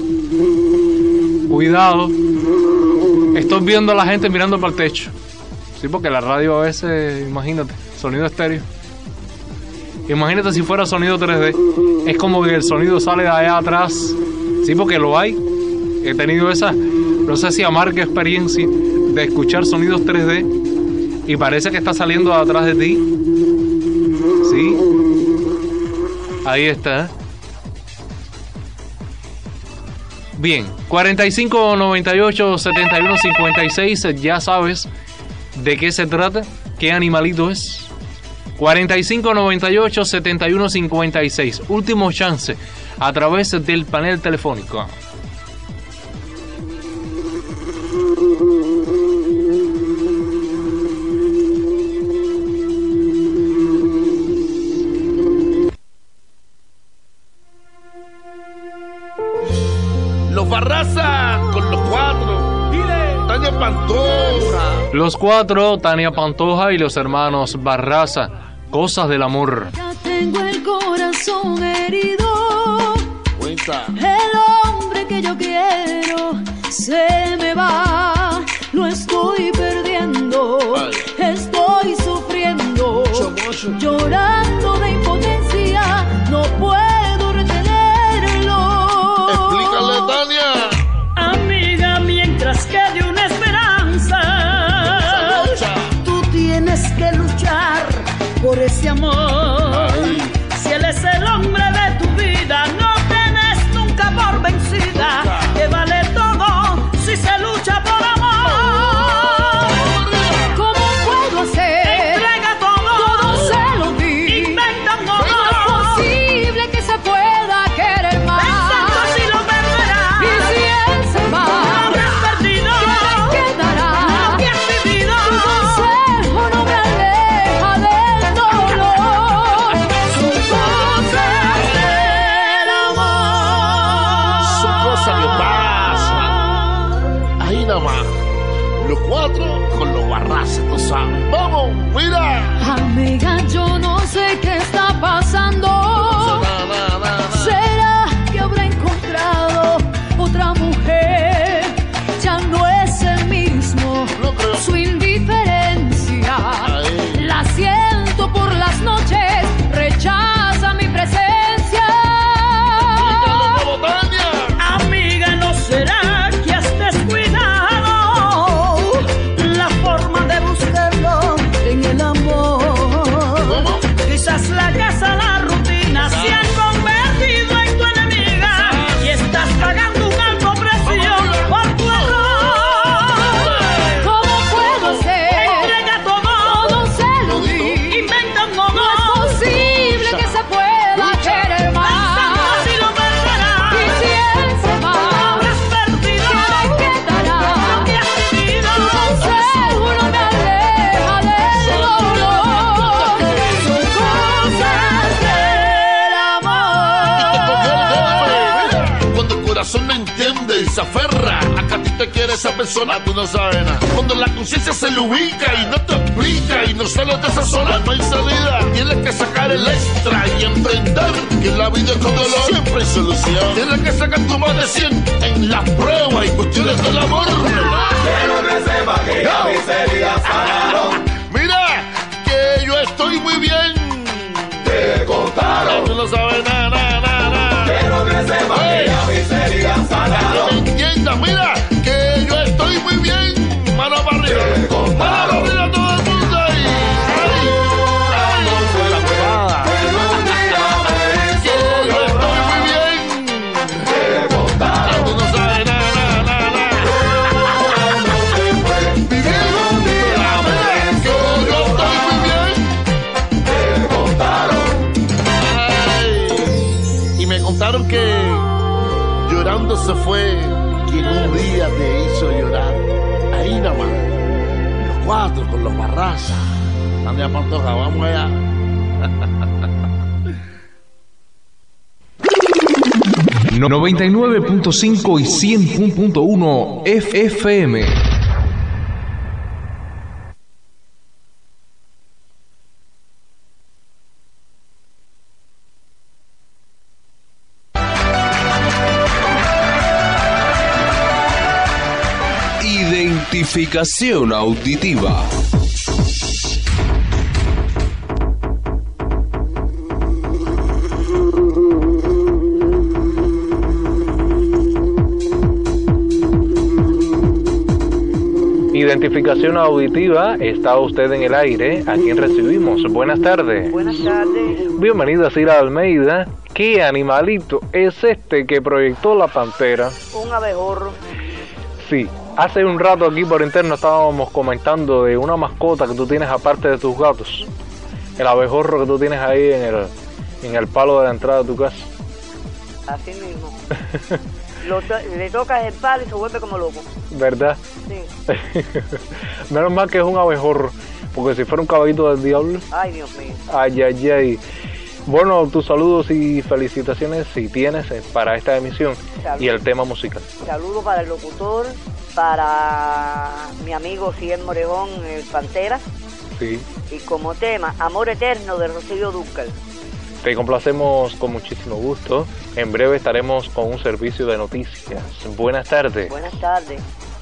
Cuidado. Estoy viendo a la gente mirando para el techo. Sí, porque la radio a veces, imagínate, sonido estéreo. Imagínate si fuera sonido 3D. Es como que el sonido sale de allá atrás. Sí, porque lo hay. He tenido esa, no sé si amarga experiencia de escuchar sonidos 3D y parece que está saliendo de atrás de ti. Sí. Ahí está. Bien, 45 98 71 56, ya sabes de qué se trata, qué animalito es. 45 98 71 56, último chance a través del panel telefónico. Los Barraza con los cuatro. Tania Pantoja. Los cuatro, Tania Pantoja y los hermanos Barraza. Cosas del amor. Ya tengo el corazón herido. Cuenta. El hombre que yo quiero se me va. Lo estoy perdiendo. Estoy sufriendo. Llorando de impotencia. No puedo retenerlo. Explícale, Tania. Amiga, mientras quede una esperanza, tú tienes que luchar por ese amor. Si él es el hombre de tu vida, no tenés nunca por vencida. Que vale todo si se lucha por amor. clase, tú sabes. ¡Vamos, mira! Amiga, yo no sé qué está pasando. ¿Será que habrá encontrado otra mujer? Ya no es el mismo. Su indiferencia la siento por las noches. Rechaza mi presencia. Amiga, ¿no será que has descuidado la forma de buscarlo en el amor? Quizás la casa, la rutina se han convertido en tu enemiga y estás pagando un alto precio por tu error. ¿Cómo puedo ser? Entrega todo, se lo di. Inventa un modo. No es posible que se pueda querer más. Así lo perderás. Y si él se va, habrás perdido. ¿qué quedará? Lo que has vivido. Tu consejo no me aleja del dolor. Son cosas del amor. Cuando el corazón no entiende y se aferra a que a ti te quiere esa persona, tú no sabes nada. Cuando la conciencia se le ubica y no te explica y no sales de esa zona, no hay salida. Tienes que sacar el extra y entender que la vida es con dolor, siempre hay solución. Tienes que sacar tu más de 100 en las pruebas y cuestiones del amor. Quiero que sepa que ya mis heridas sanaron. Mira, que yo estoy muy bien. Te contaron. Tú no sabes nada, nada, nada. Quiero que sepa que ya mis heridas sanaron. Que me entiendas, mira, que yo estoy muy bien. Mano para arriba. Te contaron. Mano para arriba todo el mundo ahí. Contaron que llorando se fue quien un día te hizo llorar. Ahí nada más, los cuatro con los Barraza. Anda, Pantoja, vamos allá. No, 99.5 y 100.1 FM. Identificación auditiva. Identificación auditiva, está usted en el aire, ¿a quién recibimos? Buenas tardes. Buenas tardes. Bienvenida, Cira Almeida. ¿Qué animalito es este que proyectó la pantera? Un abejorro. Sí, hace un rato aquí por interno estábamos comentando de una mascota que tú tienes aparte de tus gatos. El abejorro que tú tienes ahí en el palo de la entrada de tu casa. Así mismo. Le tocas el palo y se vuelve como loco. ¿Verdad? Sí. Menos mal que es un abejorro, porque si fuera un caballito del diablo. Ay, Dios mío. Ay, ay, ay. Bueno, tus saludos y felicitaciones si tienes para esta emisión. Saludos. Y el tema musical. Saludos para el locutor, para mi amigo Cien Morejón, el Pantera. Sí. Y como tema, Amor Eterno de Rocío Dúrcal. Te complacemos con muchísimo gusto. En breve estaremos con un servicio de noticias. Buenas tardes. Buenas tardes.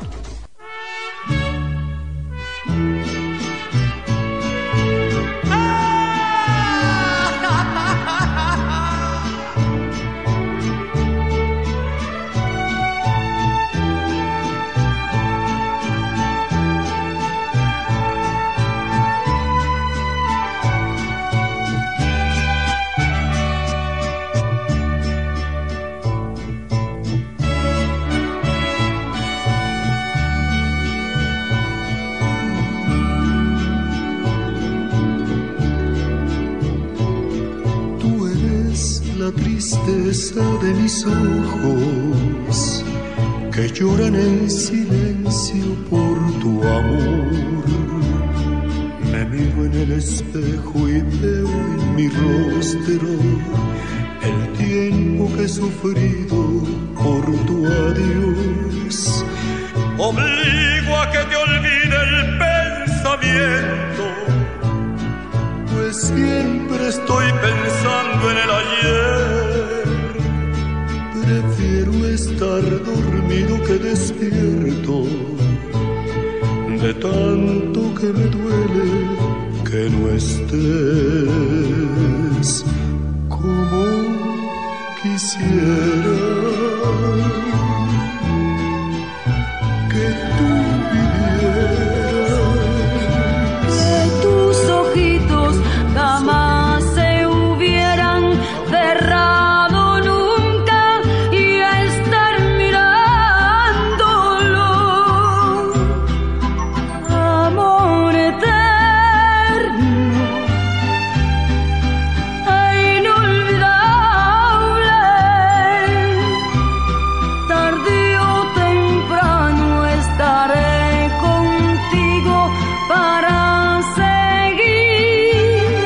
La tristeza de mis ojos que lloran en silencio por tu amor. Me miro en el espejo y veo en mi rostro el tiempo que he sufrido por tu adiós. Obligo a que te olvide el pensamiento despierto de tanto que me duele que no estés como quisiera que tú vivieras. Que tus ojitos jamás se hubieran cerrado nunca y a estar mirándolo, amor eterno e inolvidable, tarde o temprano estaré contigo para seguir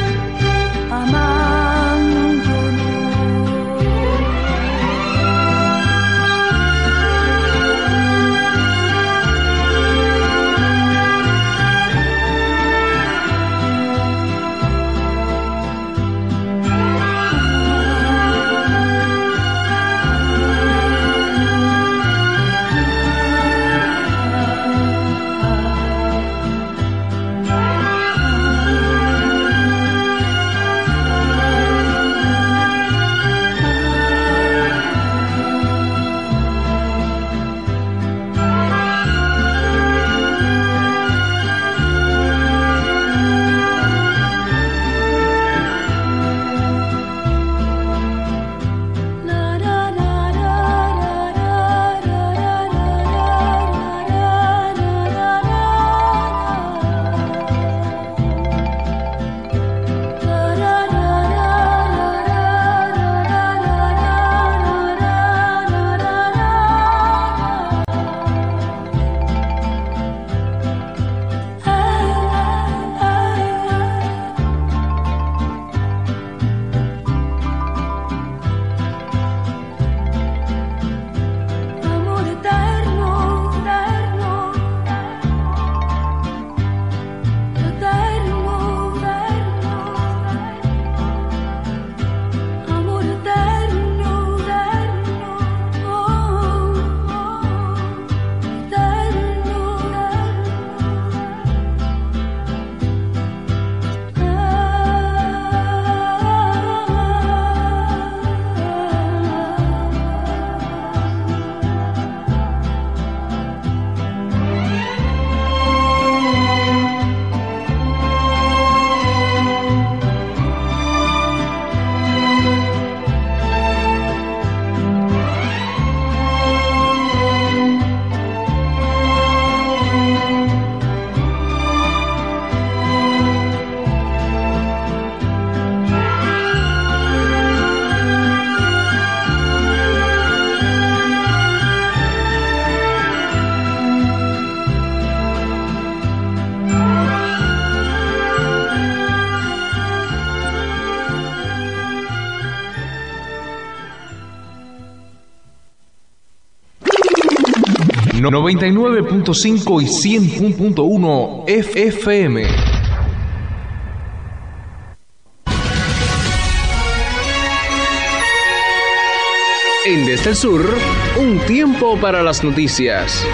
amándonos. Amor eterno, eterno, eterno, amor eterno, No, 99.5 y 100.1 FM. En Desde el Sur, un tiempo para las noticias.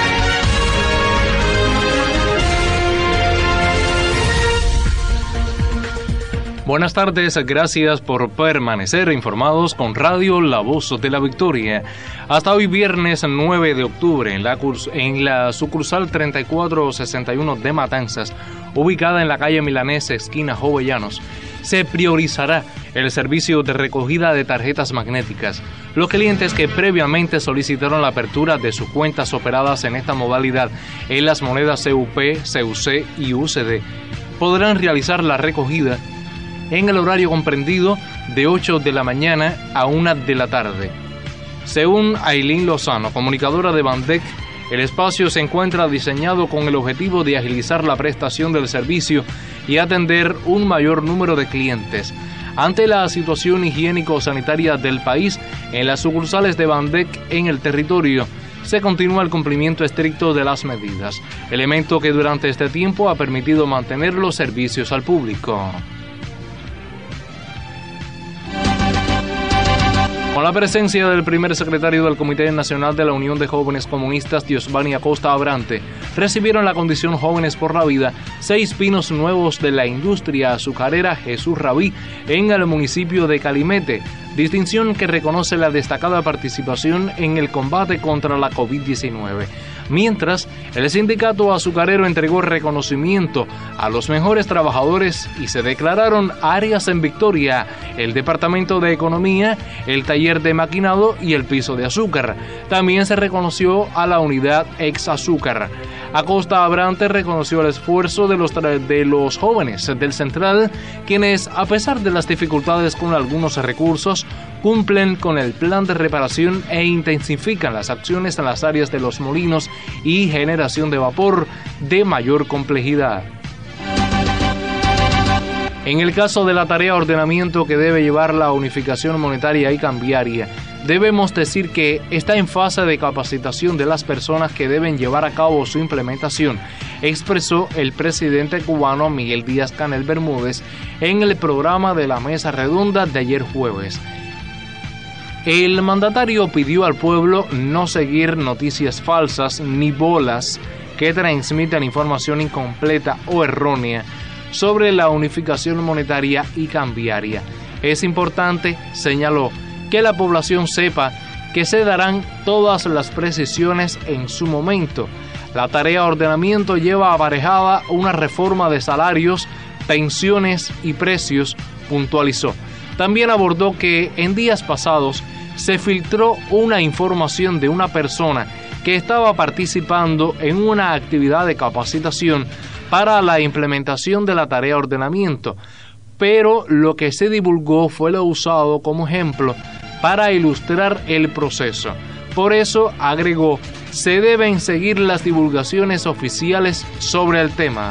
Buenas tardes, gracias por permanecer informados con Radio La Voz de la Victoria. Hasta hoy viernes 9 de octubre en la sucursal 3461 de Matanzas, ubicada en la calle Milanesa, esquina Jovellanos, se priorizará el servicio de recogida de tarjetas magnéticas. Los clientes que previamente solicitaron la apertura de sus cuentas operadas en esta modalidad en las monedas CUP, CUC y UCD podrán realizar la recogida en el horario comprendido de 8 de la mañana a 1 de la tarde. Según Ailín Lozano, comunicadora de Bandec, el espacio se encuentra diseñado con el objetivo de agilizar la prestación del servicio y atender un mayor número de clientes. Ante la situación higiénico-sanitaria del país, en las sucursales de Bandec en el territorio, se continúa el cumplimiento estricto de las medidas, elemento que durante este tiempo ha permitido mantener los servicios al público. Con la presencia del primer secretario del Comité Nacional de la Unión de Jóvenes Comunistas, Diosbani Acosta Abrante, recibieron la condición Jóvenes por la Vida 6 pinos nuevos de la industria azucarera Jesús Rabí en el municipio de Calimete, distinción que reconoce la destacada participación en el combate contra la COVID-19. Mientras, el sindicato azucarero entregó reconocimiento a los mejores trabajadores y se declararon áreas en victoria el Departamento de Economía, el taller de maquinado y el piso de azúcar. También se reconoció a la unidad ex azúcar. Acosta Abrante reconoció el esfuerzo de los jóvenes del Central, quienes, a pesar de las dificultades con algunos recursos, cumplen con el plan de reparación e intensifican las acciones en las áreas de los molinos y generación de vapor de mayor complejidad. En el caso de la tarea de ordenamiento que debe llevar la unificación monetaria y cambiaria, debemos decir que está en fase de capacitación de las personas que deben llevar a cabo su implementación, expresó el presidente cubano Miguel Díaz-Canel Bermúdez en el programa de la Mesa Redonda de ayer jueves. El mandatario pidió al pueblo no seguir noticias falsas ni bolas que transmitan información incompleta o errónea sobre la unificación monetaria y cambiaria. Es importante, señaló, que la población sepa que se darán todas las precisiones en su momento. La tarea de ordenamiento lleva aparejada una reforma de salarios, pensiones y precios, puntualizó. También abordó que en días pasados se filtró una información de una persona que estaba participando en una actividad de capacitación para la implementación de la tarea de ordenamiento, pero lo que se divulgó fue lo usado como ejemplo para ilustrar el proceso. Por eso, agregó, se deben seguir las divulgaciones oficiales sobre el tema.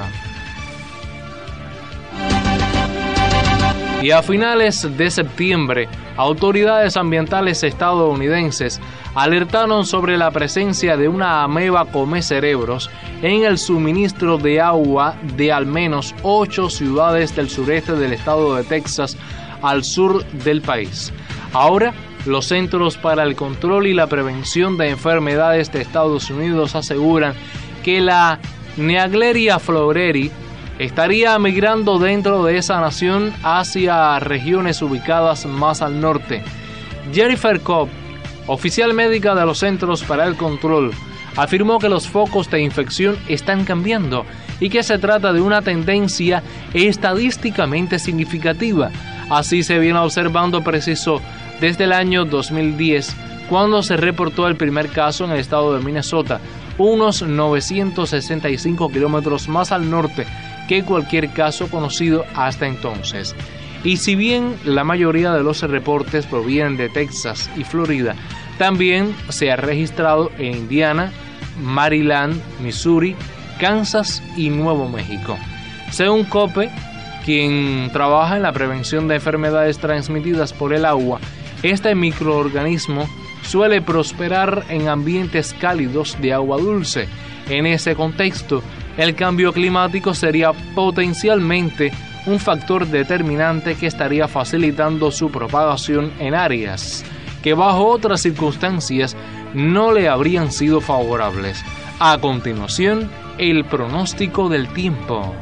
Y a finales de septiembre, autoridades ambientales estadounidenses alertaron sobre la presencia de una ameba come cerebros en el suministro de agua de al menos 8 ciudades del sureste del estado de Texas al sur del país. Ahora, los Centros para el Control y la Prevención de Enfermedades de Estados Unidos aseguran que la Naegleria fleureri estaría migrando dentro de esa nación hacia regiones ubicadas más al norte. Jennifer Cobb, oficial médica de los Centros para el Control, afirmó que los focos de infección están cambiando y que se trata de una tendencia estadísticamente significativa. Así se viene observando, precisó, desde el año 2010, cuando se reportó el primer caso en el estado de Minnesota, unos 965 kilómetros más al norte que cualquier caso conocido hasta entonces. Y si bien la mayoría de los reportes provienen de Texas y Florida, también se ha registrado en Indiana, Maryland, Missouri, Kansas y Nuevo México. Según COPE, quien trabaja en la prevención de enfermedades transmitidas por el agua, este microorganismo suele prosperar en ambientes cálidos de agua dulce. En ese contexto, el cambio climático sería potencialmente un factor determinante que estaría facilitando su propagación en áreas que bajo otras circunstancias no le habrían sido favorables. A continuación, el pronóstico del tiempo.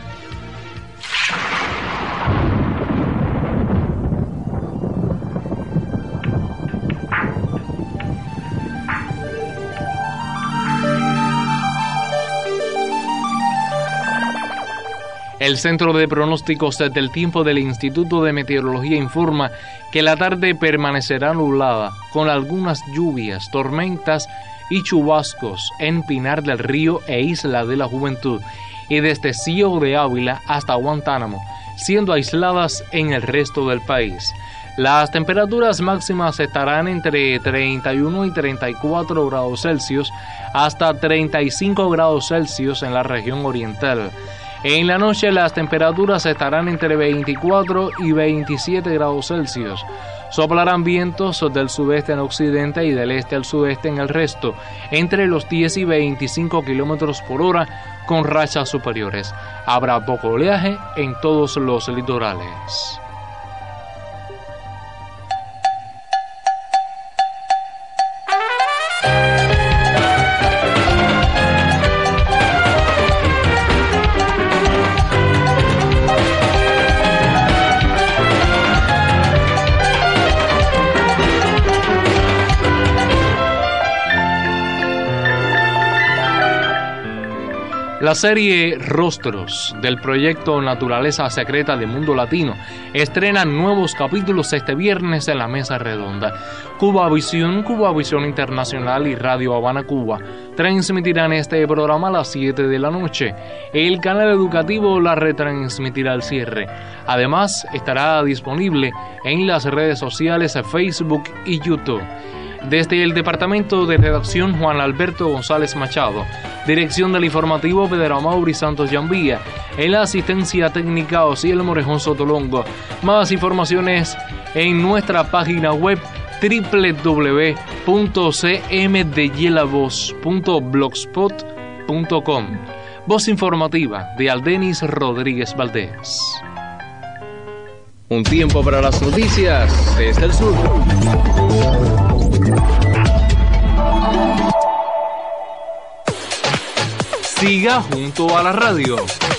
El Centro de Pronósticos del Tiempo del Instituto de Meteorología informa que la tarde permanecerá nublada, con algunas lluvias, tormentas y chubascos en Pinar del Río e Isla de la Juventud, y desde Ciego de Ávila hasta Guantánamo, siendo aisladas en el resto del país. Las temperaturas máximas estarán entre 31 y 34 grados Celsius hasta 35 grados Celsius en la región oriental. En la noche las temperaturas estarán entre 24 y 27 grados Celsius. Soplarán vientos del sudeste en occidente y del este al sudeste en el resto, entre los 10 y 25 kilómetros por hora, con rachas superiores. Habrá poco oleaje en todos los litorales. La serie Rostros del proyecto Naturaleza Secreta de Mundo Latino estrena nuevos capítulos este viernes en la Mesa Redonda. Cuba Visión Internacional y Radio Habana Cuba transmitirán este programa a las 7 de la noche. El canal educativo la retransmitirá al cierre. Además, estará disponible en las redes sociales Facebook y YouTube. Desde el Departamento de Redacción, Juan Alberto González Machado. Dirección del informativo, Pedro Amaury Santos Llambía. En la asistencia técnica, Osiel Morejón Sotolongo. Más informaciones en nuestra página web www.cmdeyelavoz.blogspot.com. Voz informativa de Aldenis Rodríguez Valdés. Un tiempo para las noticias desde el sur. Siga junto a la radio.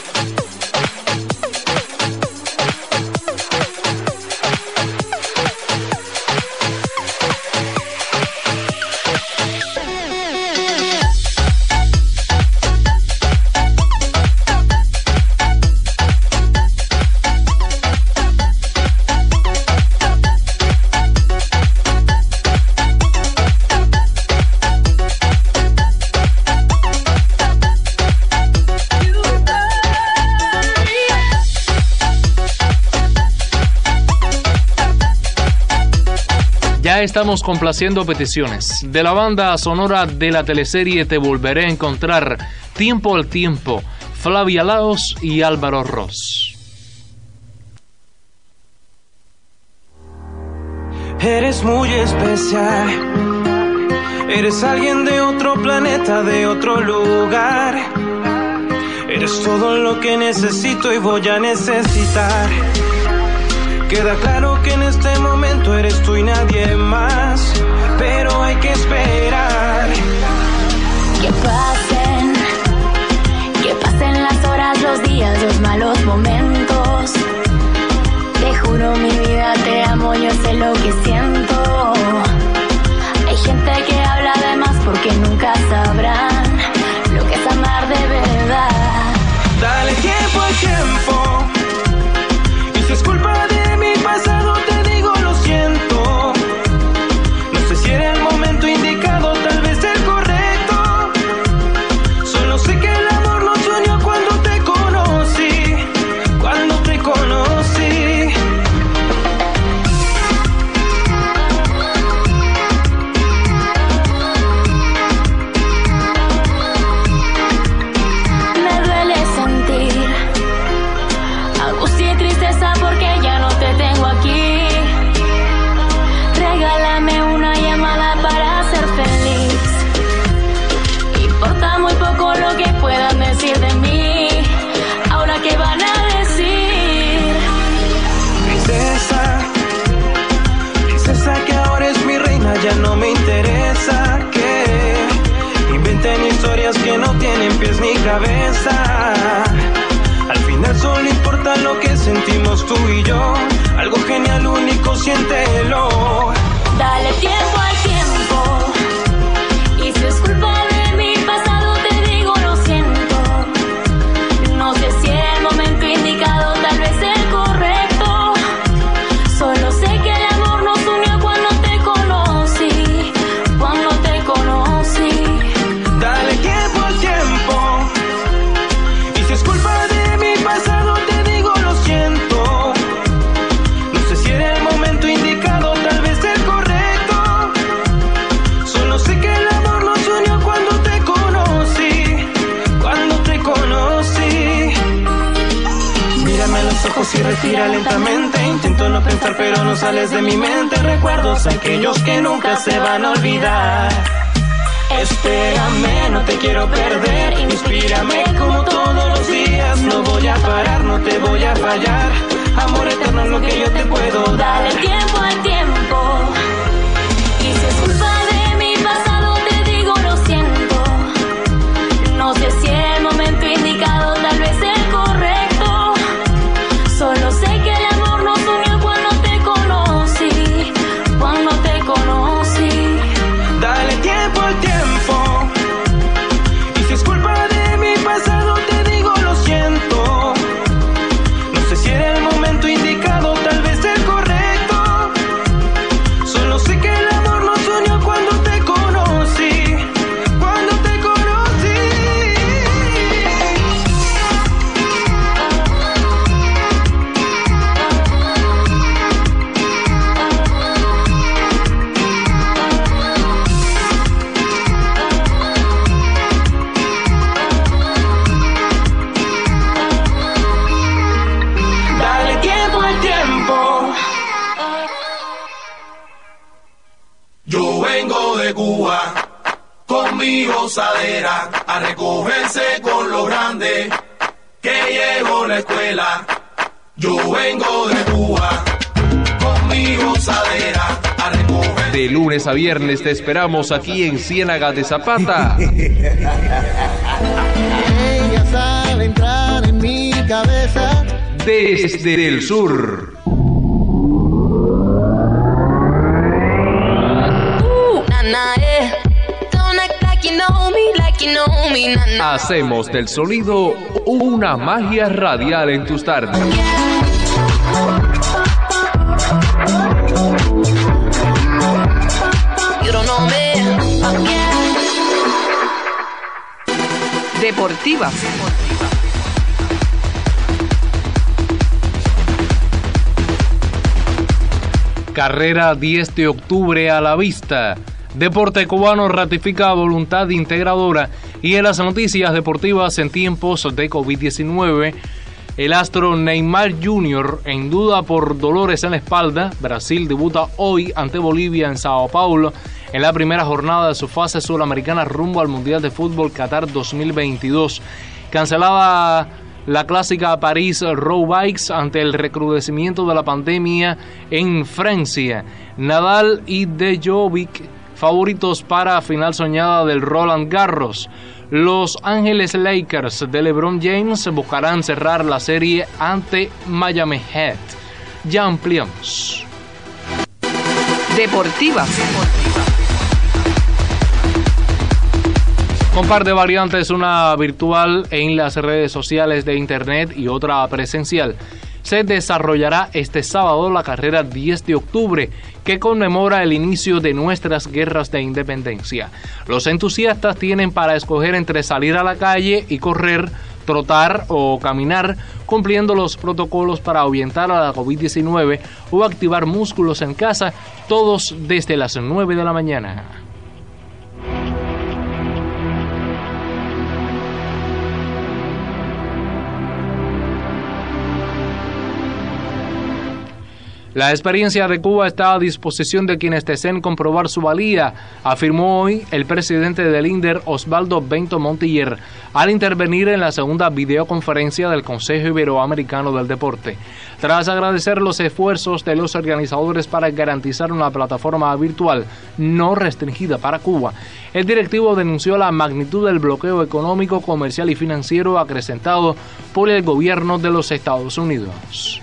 Ya estamos complaciendo peticiones de la banda sonora de la teleserie Te Volveré a Encontrar, Tiempo al Tiempo, Flavia Laos y Álvaro Ross. Eres muy especial, eres alguien de otro planeta, de otro lugar. Eres todo lo que necesito y voy a necesitar. Queda claro que en este momento eres tú y nadie más, pero hay que esperar. Que pasen las horas, los días, los malos momentos. Te juro mi vida, te amo, yo sé lo que siento. Hay gente que habla de más porque nunca sabrán lo que es amar de verdad. Dale tiempo al tiempo, y si es culpa de pasado te digo lo siento. No sé si era el momento indicado, tal vez el correcto. Solo sé que el amor nos unió cuando te conocí, cuando te conocí. Me duele sentir angustia y tristeza porque ya no te tengo aquí. Regálame una llamada para ser feliz. Importa muy poco lo que puedan decir de mí. Ahora qué van a decir. Princesa que ahora es mi reina, ya no me interesa que inventen historias que no tienen pies ni cabeza. Al final solo importa lo que sentimos tú y yo. Algo genial, único, siéntelo. Dale tiempo al tiempo. Y si es culpa de mi pasado te digo lo siento. No sé si es el momento indicado, tal vez el correcto. Solo sé que el amor nos unió cuando te conocí, cuando te conocí. Dale tiempo al tiempo. Y si es culpa de mi pasado te digo lo siento. No sé si era el momento indicado, tal vez el correcto. Solo sé que el amor nos unió cuando te conocí, cuando te conocí. Mírame a los ojos y respira lentamente. Intento no pensar pero no sales de mi mente. Recuerdos aquellos que nunca se van a olvidar. Espérame, no te quiero perder. Inspírame como todos los días. No voy a parar, no te voy a fallar. Amor eterno es lo que yo te puedo dar. Dale tiempo al tiempo. Y si es culpa de mi pasado te digo lo siento. No sé si es el momento indicado, tal vez el correcto. Solo sé que el amor nos unió cuando te conocí, cuando te conocí. Dale tiempo al tiempo. Y si es culpa de mi pasado de Cuba, con mi gozadera, a recogerse con los grandes, que llegó la escuela. Yo vengo de Cuba, con mi gozadera, a recoger. De lunes a viernes te esperamos aquí en Ciénaga de Zapata. Ella sabe entrar en mi cabeza. Desde el sur. Hacemos del sonido una magia radial en tus tardes. Deportivas. Carrera 10 de octubre a la vista. Deporte cubano ratifica voluntad integradora. Y en las noticias deportivas en tiempos de COVID-19, el astro Neymar Jr. en duda por dolores en la espalda. Brasil debuta hoy ante Bolivia en Sao Paulo en la primera jornada de su fase sudamericana rumbo al Mundial de Fútbol Qatar 2022. Cancelada la clásica París-Roubaix Bikes ante el recrudecimiento de la pandemia en Francia. Nadal y Djokovic favoritos para final soñada del Roland Garros. Los Ángeles Lakers de LeBron James buscarán cerrar la serie ante Miami Heat. Ya ampliamos. Deportivas. Con par de variantes, una virtual en las redes sociales de internet y otra presencial. Se desarrollará este sábado la carrera 10 de octubre, que conmemora el inicio de nuestras guerras de independencia. Los entusiastas tienen para escoger entre salir a la calle y correr, trotar o caminar, cumpliendo los protocolos para ahuyentar a la COVID-19 o activar músculos en casa, todos desde las 9 de la mañana. La experiencia de Cuba está a disposición de quienes deseen comprobar su valía, afirmó hoy el presidente del INDER, Osvaldo Bento Montiller, al intervenir en la segunda videoconferencia del Consejo Iberoamericano del Deporte. Tras agradecer los esfuerzos de los organizadores para garantizar una plataforma virtual no restringida para Cuba, el directivo denunció la magnitud del bloqueo económico, comercial y financiero acrecentado por el gobierno de los Estados Unidos.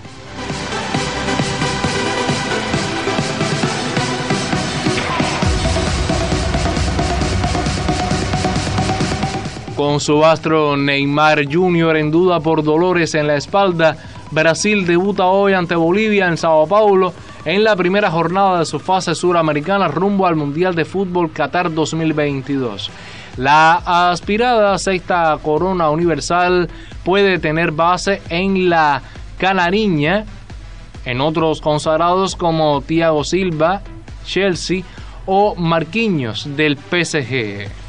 Con su astro Neymar Jr. en duda por dolores en la espalda, Brasil debuta hoy ante Bolivia en Sao Paulo en la primera jornada de su fase suramericana rumbo al Mundial de Fútbol Qatar 2022. La aspirada sexta corona universal puede tener base en la canariña, en otros consagrados como Thiago Silva, Chelsea o Marquinhos del PSG.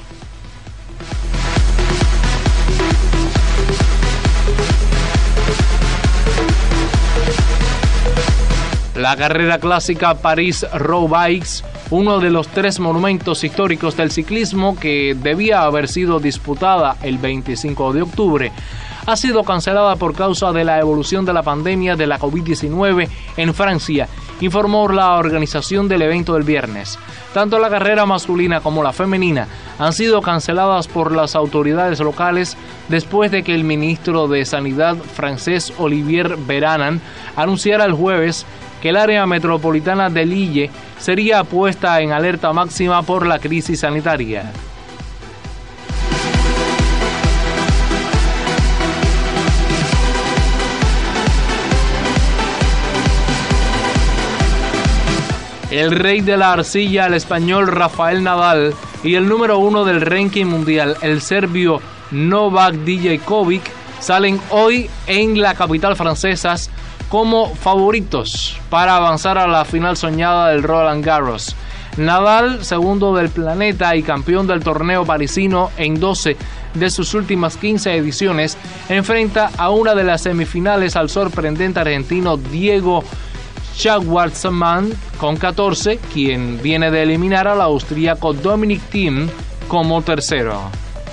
La carrera clásica París-Roubaix, uno de los 3 monumentos históricos del ciclismo que debía haber sido disputada el 25 de octubre, ha sido cancelada por causa de la evolución de la pandemia de la COVID-19 en Francia, informó la organización del evento del viernes. Tanto la carrera masculina como la femenina han sido canceladas por las autoridades locales después de que el ministro de Sanidad francés Olivier Véran anunciara el jueves que el área metropolitana de Lille sería puesta en alerta máxima por la crisis sanitaria. El rey de la arcilla, el español Rafael Nadal, y el número 1 del ranking mundial, el serbio Novak Djokovic, salen hoy en la capital francesa como favoritos para avanzar a la final soñada del Roland Garros. Nadal, segundo del planeta y campeón del torneo parisino en 12 de sus últimas 15 ediciones, enfrenta a una de las semifinales al sorprendente argentino Diego Schwartzman con 14, quien viene de eliminar al austríaco Dominic Thiem como tercero.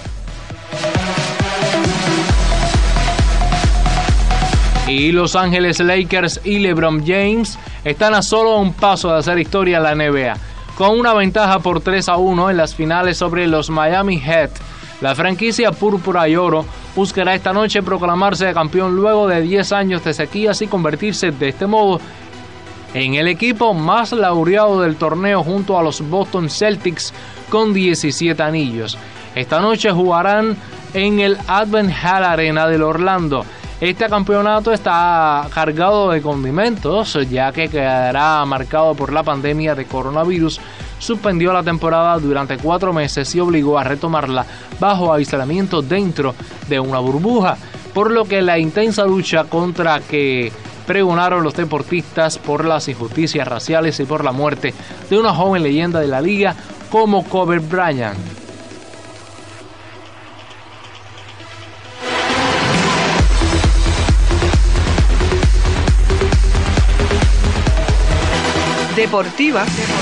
Y Los Ángeles Lakers y LeBron James están a solo un paso de hacer historia en la NBA. Con una ventaja por 3-1 en las finales sobre los Miami Heat, la franquicia púrpura y oro buscará esta noche proclamarse campeón luego de 10 años de sequías y convertirse de este modo en el equipo más laureado del torneo junto a los Boston Celtics con 17 anillos. Esta noche jugarán en el Advent Hall Arena del Orlando. Este campeonato está cargado de condimentos, ya que quedará marcado por la pandemia de coronavirus. Suspendió la temporada durante 4 meses y obligó a retomarla bajo aislamiento dentro de una burbuja, por lo que la intensa lucha contra que pregonaron los deportistas por las injusticias raciales y por la muerte de una joven leyenda de la liga como Kobe Bryant. Deportiva.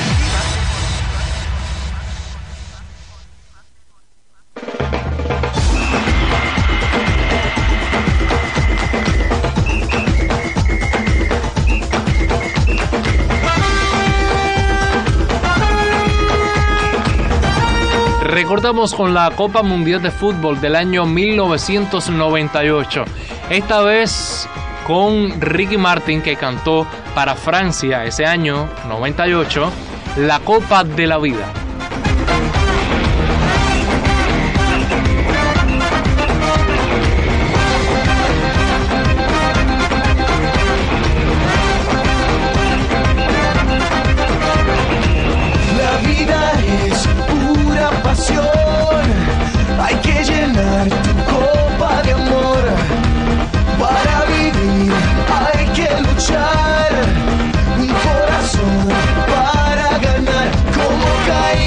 Recordamos con la Copa Mundial de Fútbol del año 1998. Esta vez con Ricky Martin, que cantó para Francia ese año 98 la Copa de la Vida. La vida es pura pasión, hay que llenar tu copa de amor. Para vivir hay que luchar, un corazón para ganar. Como caí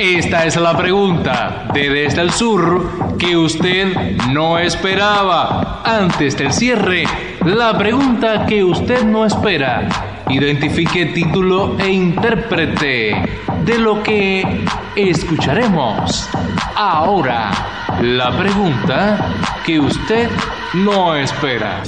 Esta es la pregunta de Desde el Sur que usted no esperaba. Antes del cierre, la pregunta que usted no espera. Identifique título e intérprete de lo que escucharemos. Ahora, la pregunta que usted no espera.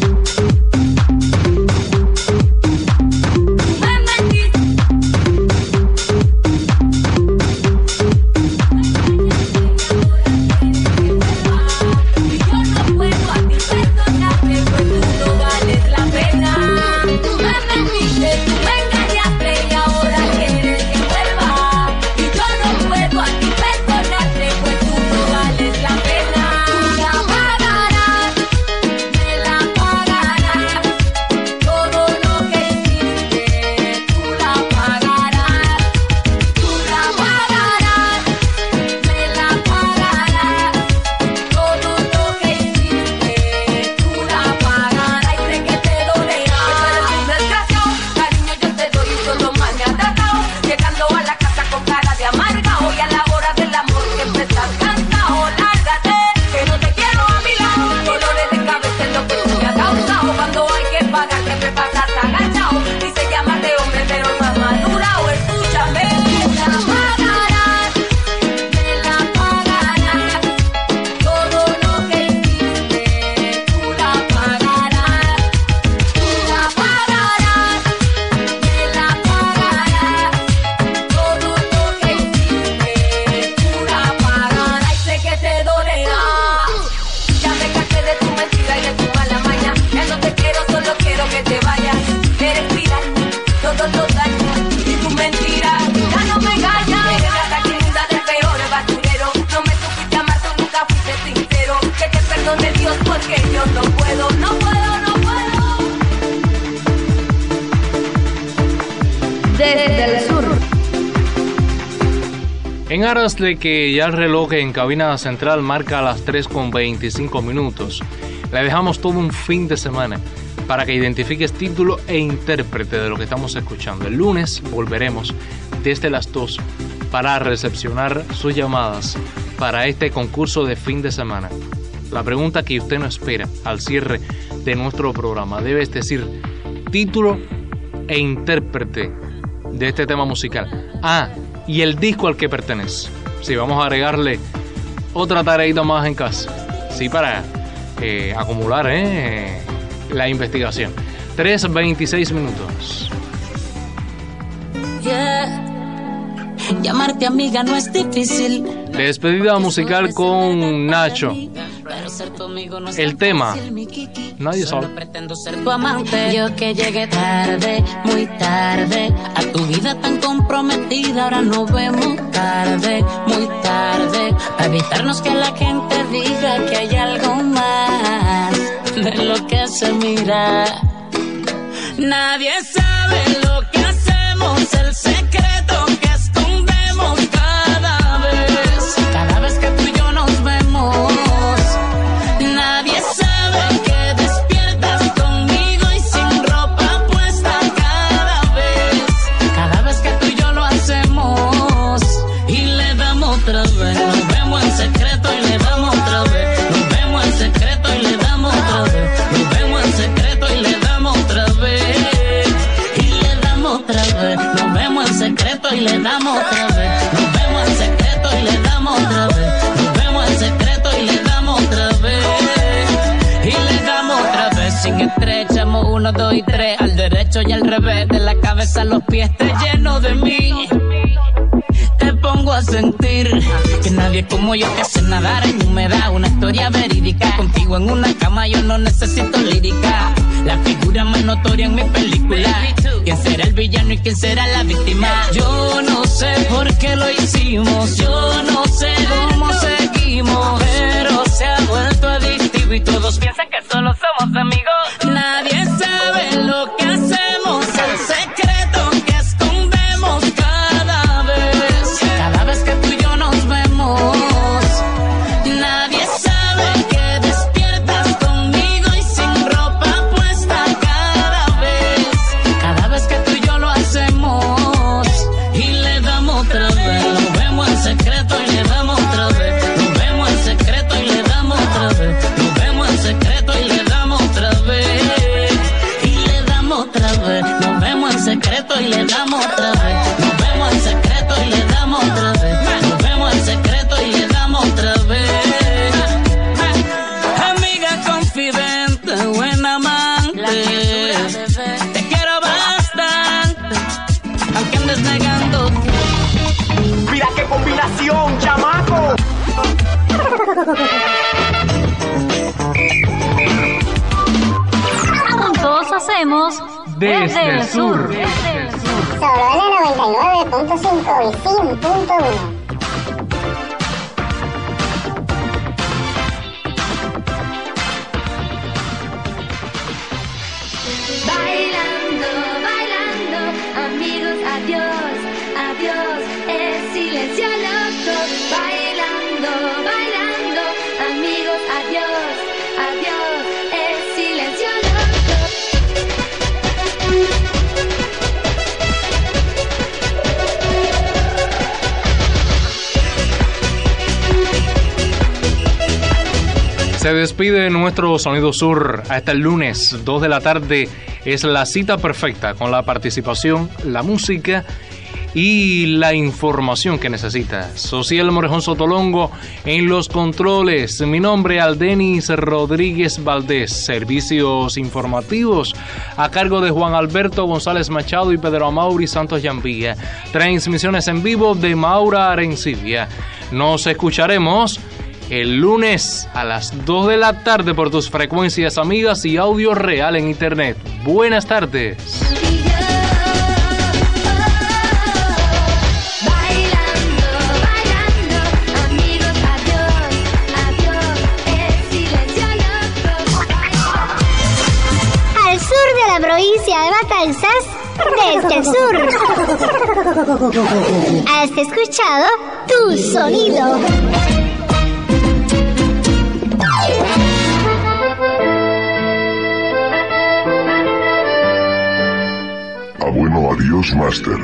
Desde el Sur. En aras de que ya el reloj en cabina central marca las 3:25, le dejamos todo un fin de semana para que identifiques título e intérprete de lo que estamos escuchando. El lunes volveremos desde las 2 para recepcionar sus llamadas para este concurso de fin de semana. La pregunta que usted no espera al cierre de nuestro programa, debes decir título e intérprete de este tema musical. Y el disco al que pertenece. Sí, vamos a agregarle otra tareita más en casa. Sí, para acumular la investigación. 3:26. Llamarte amiga no es difícil. Despedida musical con Nacho. El tema nadie sabe. Pretendo ser tu amante. Yo que llegué tarde, muy tarde, a tu vida tan comprometida. Ahora nos vemos tarde, muy tarde, para evitarnos que la gente diga que hay algo más de lo que se mira. Nadie sabe lo que hacemos, el secreto que escondemos cada vez que tú y yo nos vemos. Nadie sabe que despiertas conmigo y sin ropa puesta cada vez que tú y yo lo hacemos. Y le damos otra vez, nos vemos en secreto y le damos otra vez. Nos vemos en secreto y le damos otra vez. Nos vemos en secreto y le damos otra vez. Y le damos otra vez, nos vemos en secreto y le damos otra vez. Nos vemos en secreto y le damos otra vez. Nos vemos en secreto y le damos otra vez. Y le damos otra vez, sin estrés, echamos 1, 2 y 3, al derecho y al revés, de la cabeza a los pies, te lleno de mí. Te pongo a sentir que nadie como yo te hace nadar en humedad. Una historia verídica, contigo en una cama yo no necesito lírica. La figura más notoria en mi película. ¿Quién será el villano y quién será la víctima? Yo no sé por qué lo hicimos, yo no sé cómo seguimos, pero se ha vuelto adictivo y todos piensan que solo somos amigos. Nadie sabe lo que hacemos, el secreto que escondemos cada vez que tú y yo nos vemos. Nadie sabe que despiertas conmigo y sin ropa puesta cada vez que tú y yo lo hacemos. Y le damos otra vez, nos vemos en secreto. Juntos hacemos Desde el Sur. Solo en el 99.5 y 100.1. Bailando, bailando, amigos, adiós, adiós, es silencio loco. Bailando, bailando, amigos, adiós, adiós, es silencio Se despide nuestro Sonido Sur. Hasta el lunes, 2 de la tarde. Es la cita perfecta con la participación, la música y la información que necesita. Social Morejón Sotolongo en los controles. Mi nombre, Aldenis Rodríguez Valdés. Servicios informativos a cargo de Juan Alberto González Machado y Pedro Amaury Santos Llambilla. Transmisiones en vivo de Maura Arencibia. Nos escucharemos el lunes a las 2 de la tarde por tus frecuencias amigas y audio real en internet. Buenas tardes. Al sur de la provincia de Matanzas, desde el sur. Has escuchado Tu Sonido. Bueno, adiós, Master.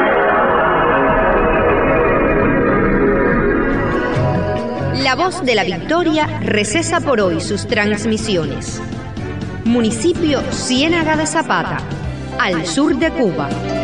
La Voz de la Victoria recesa por hoy sus transmisiones. Municipio Ciénaga de Zapata, al sur de Cuba.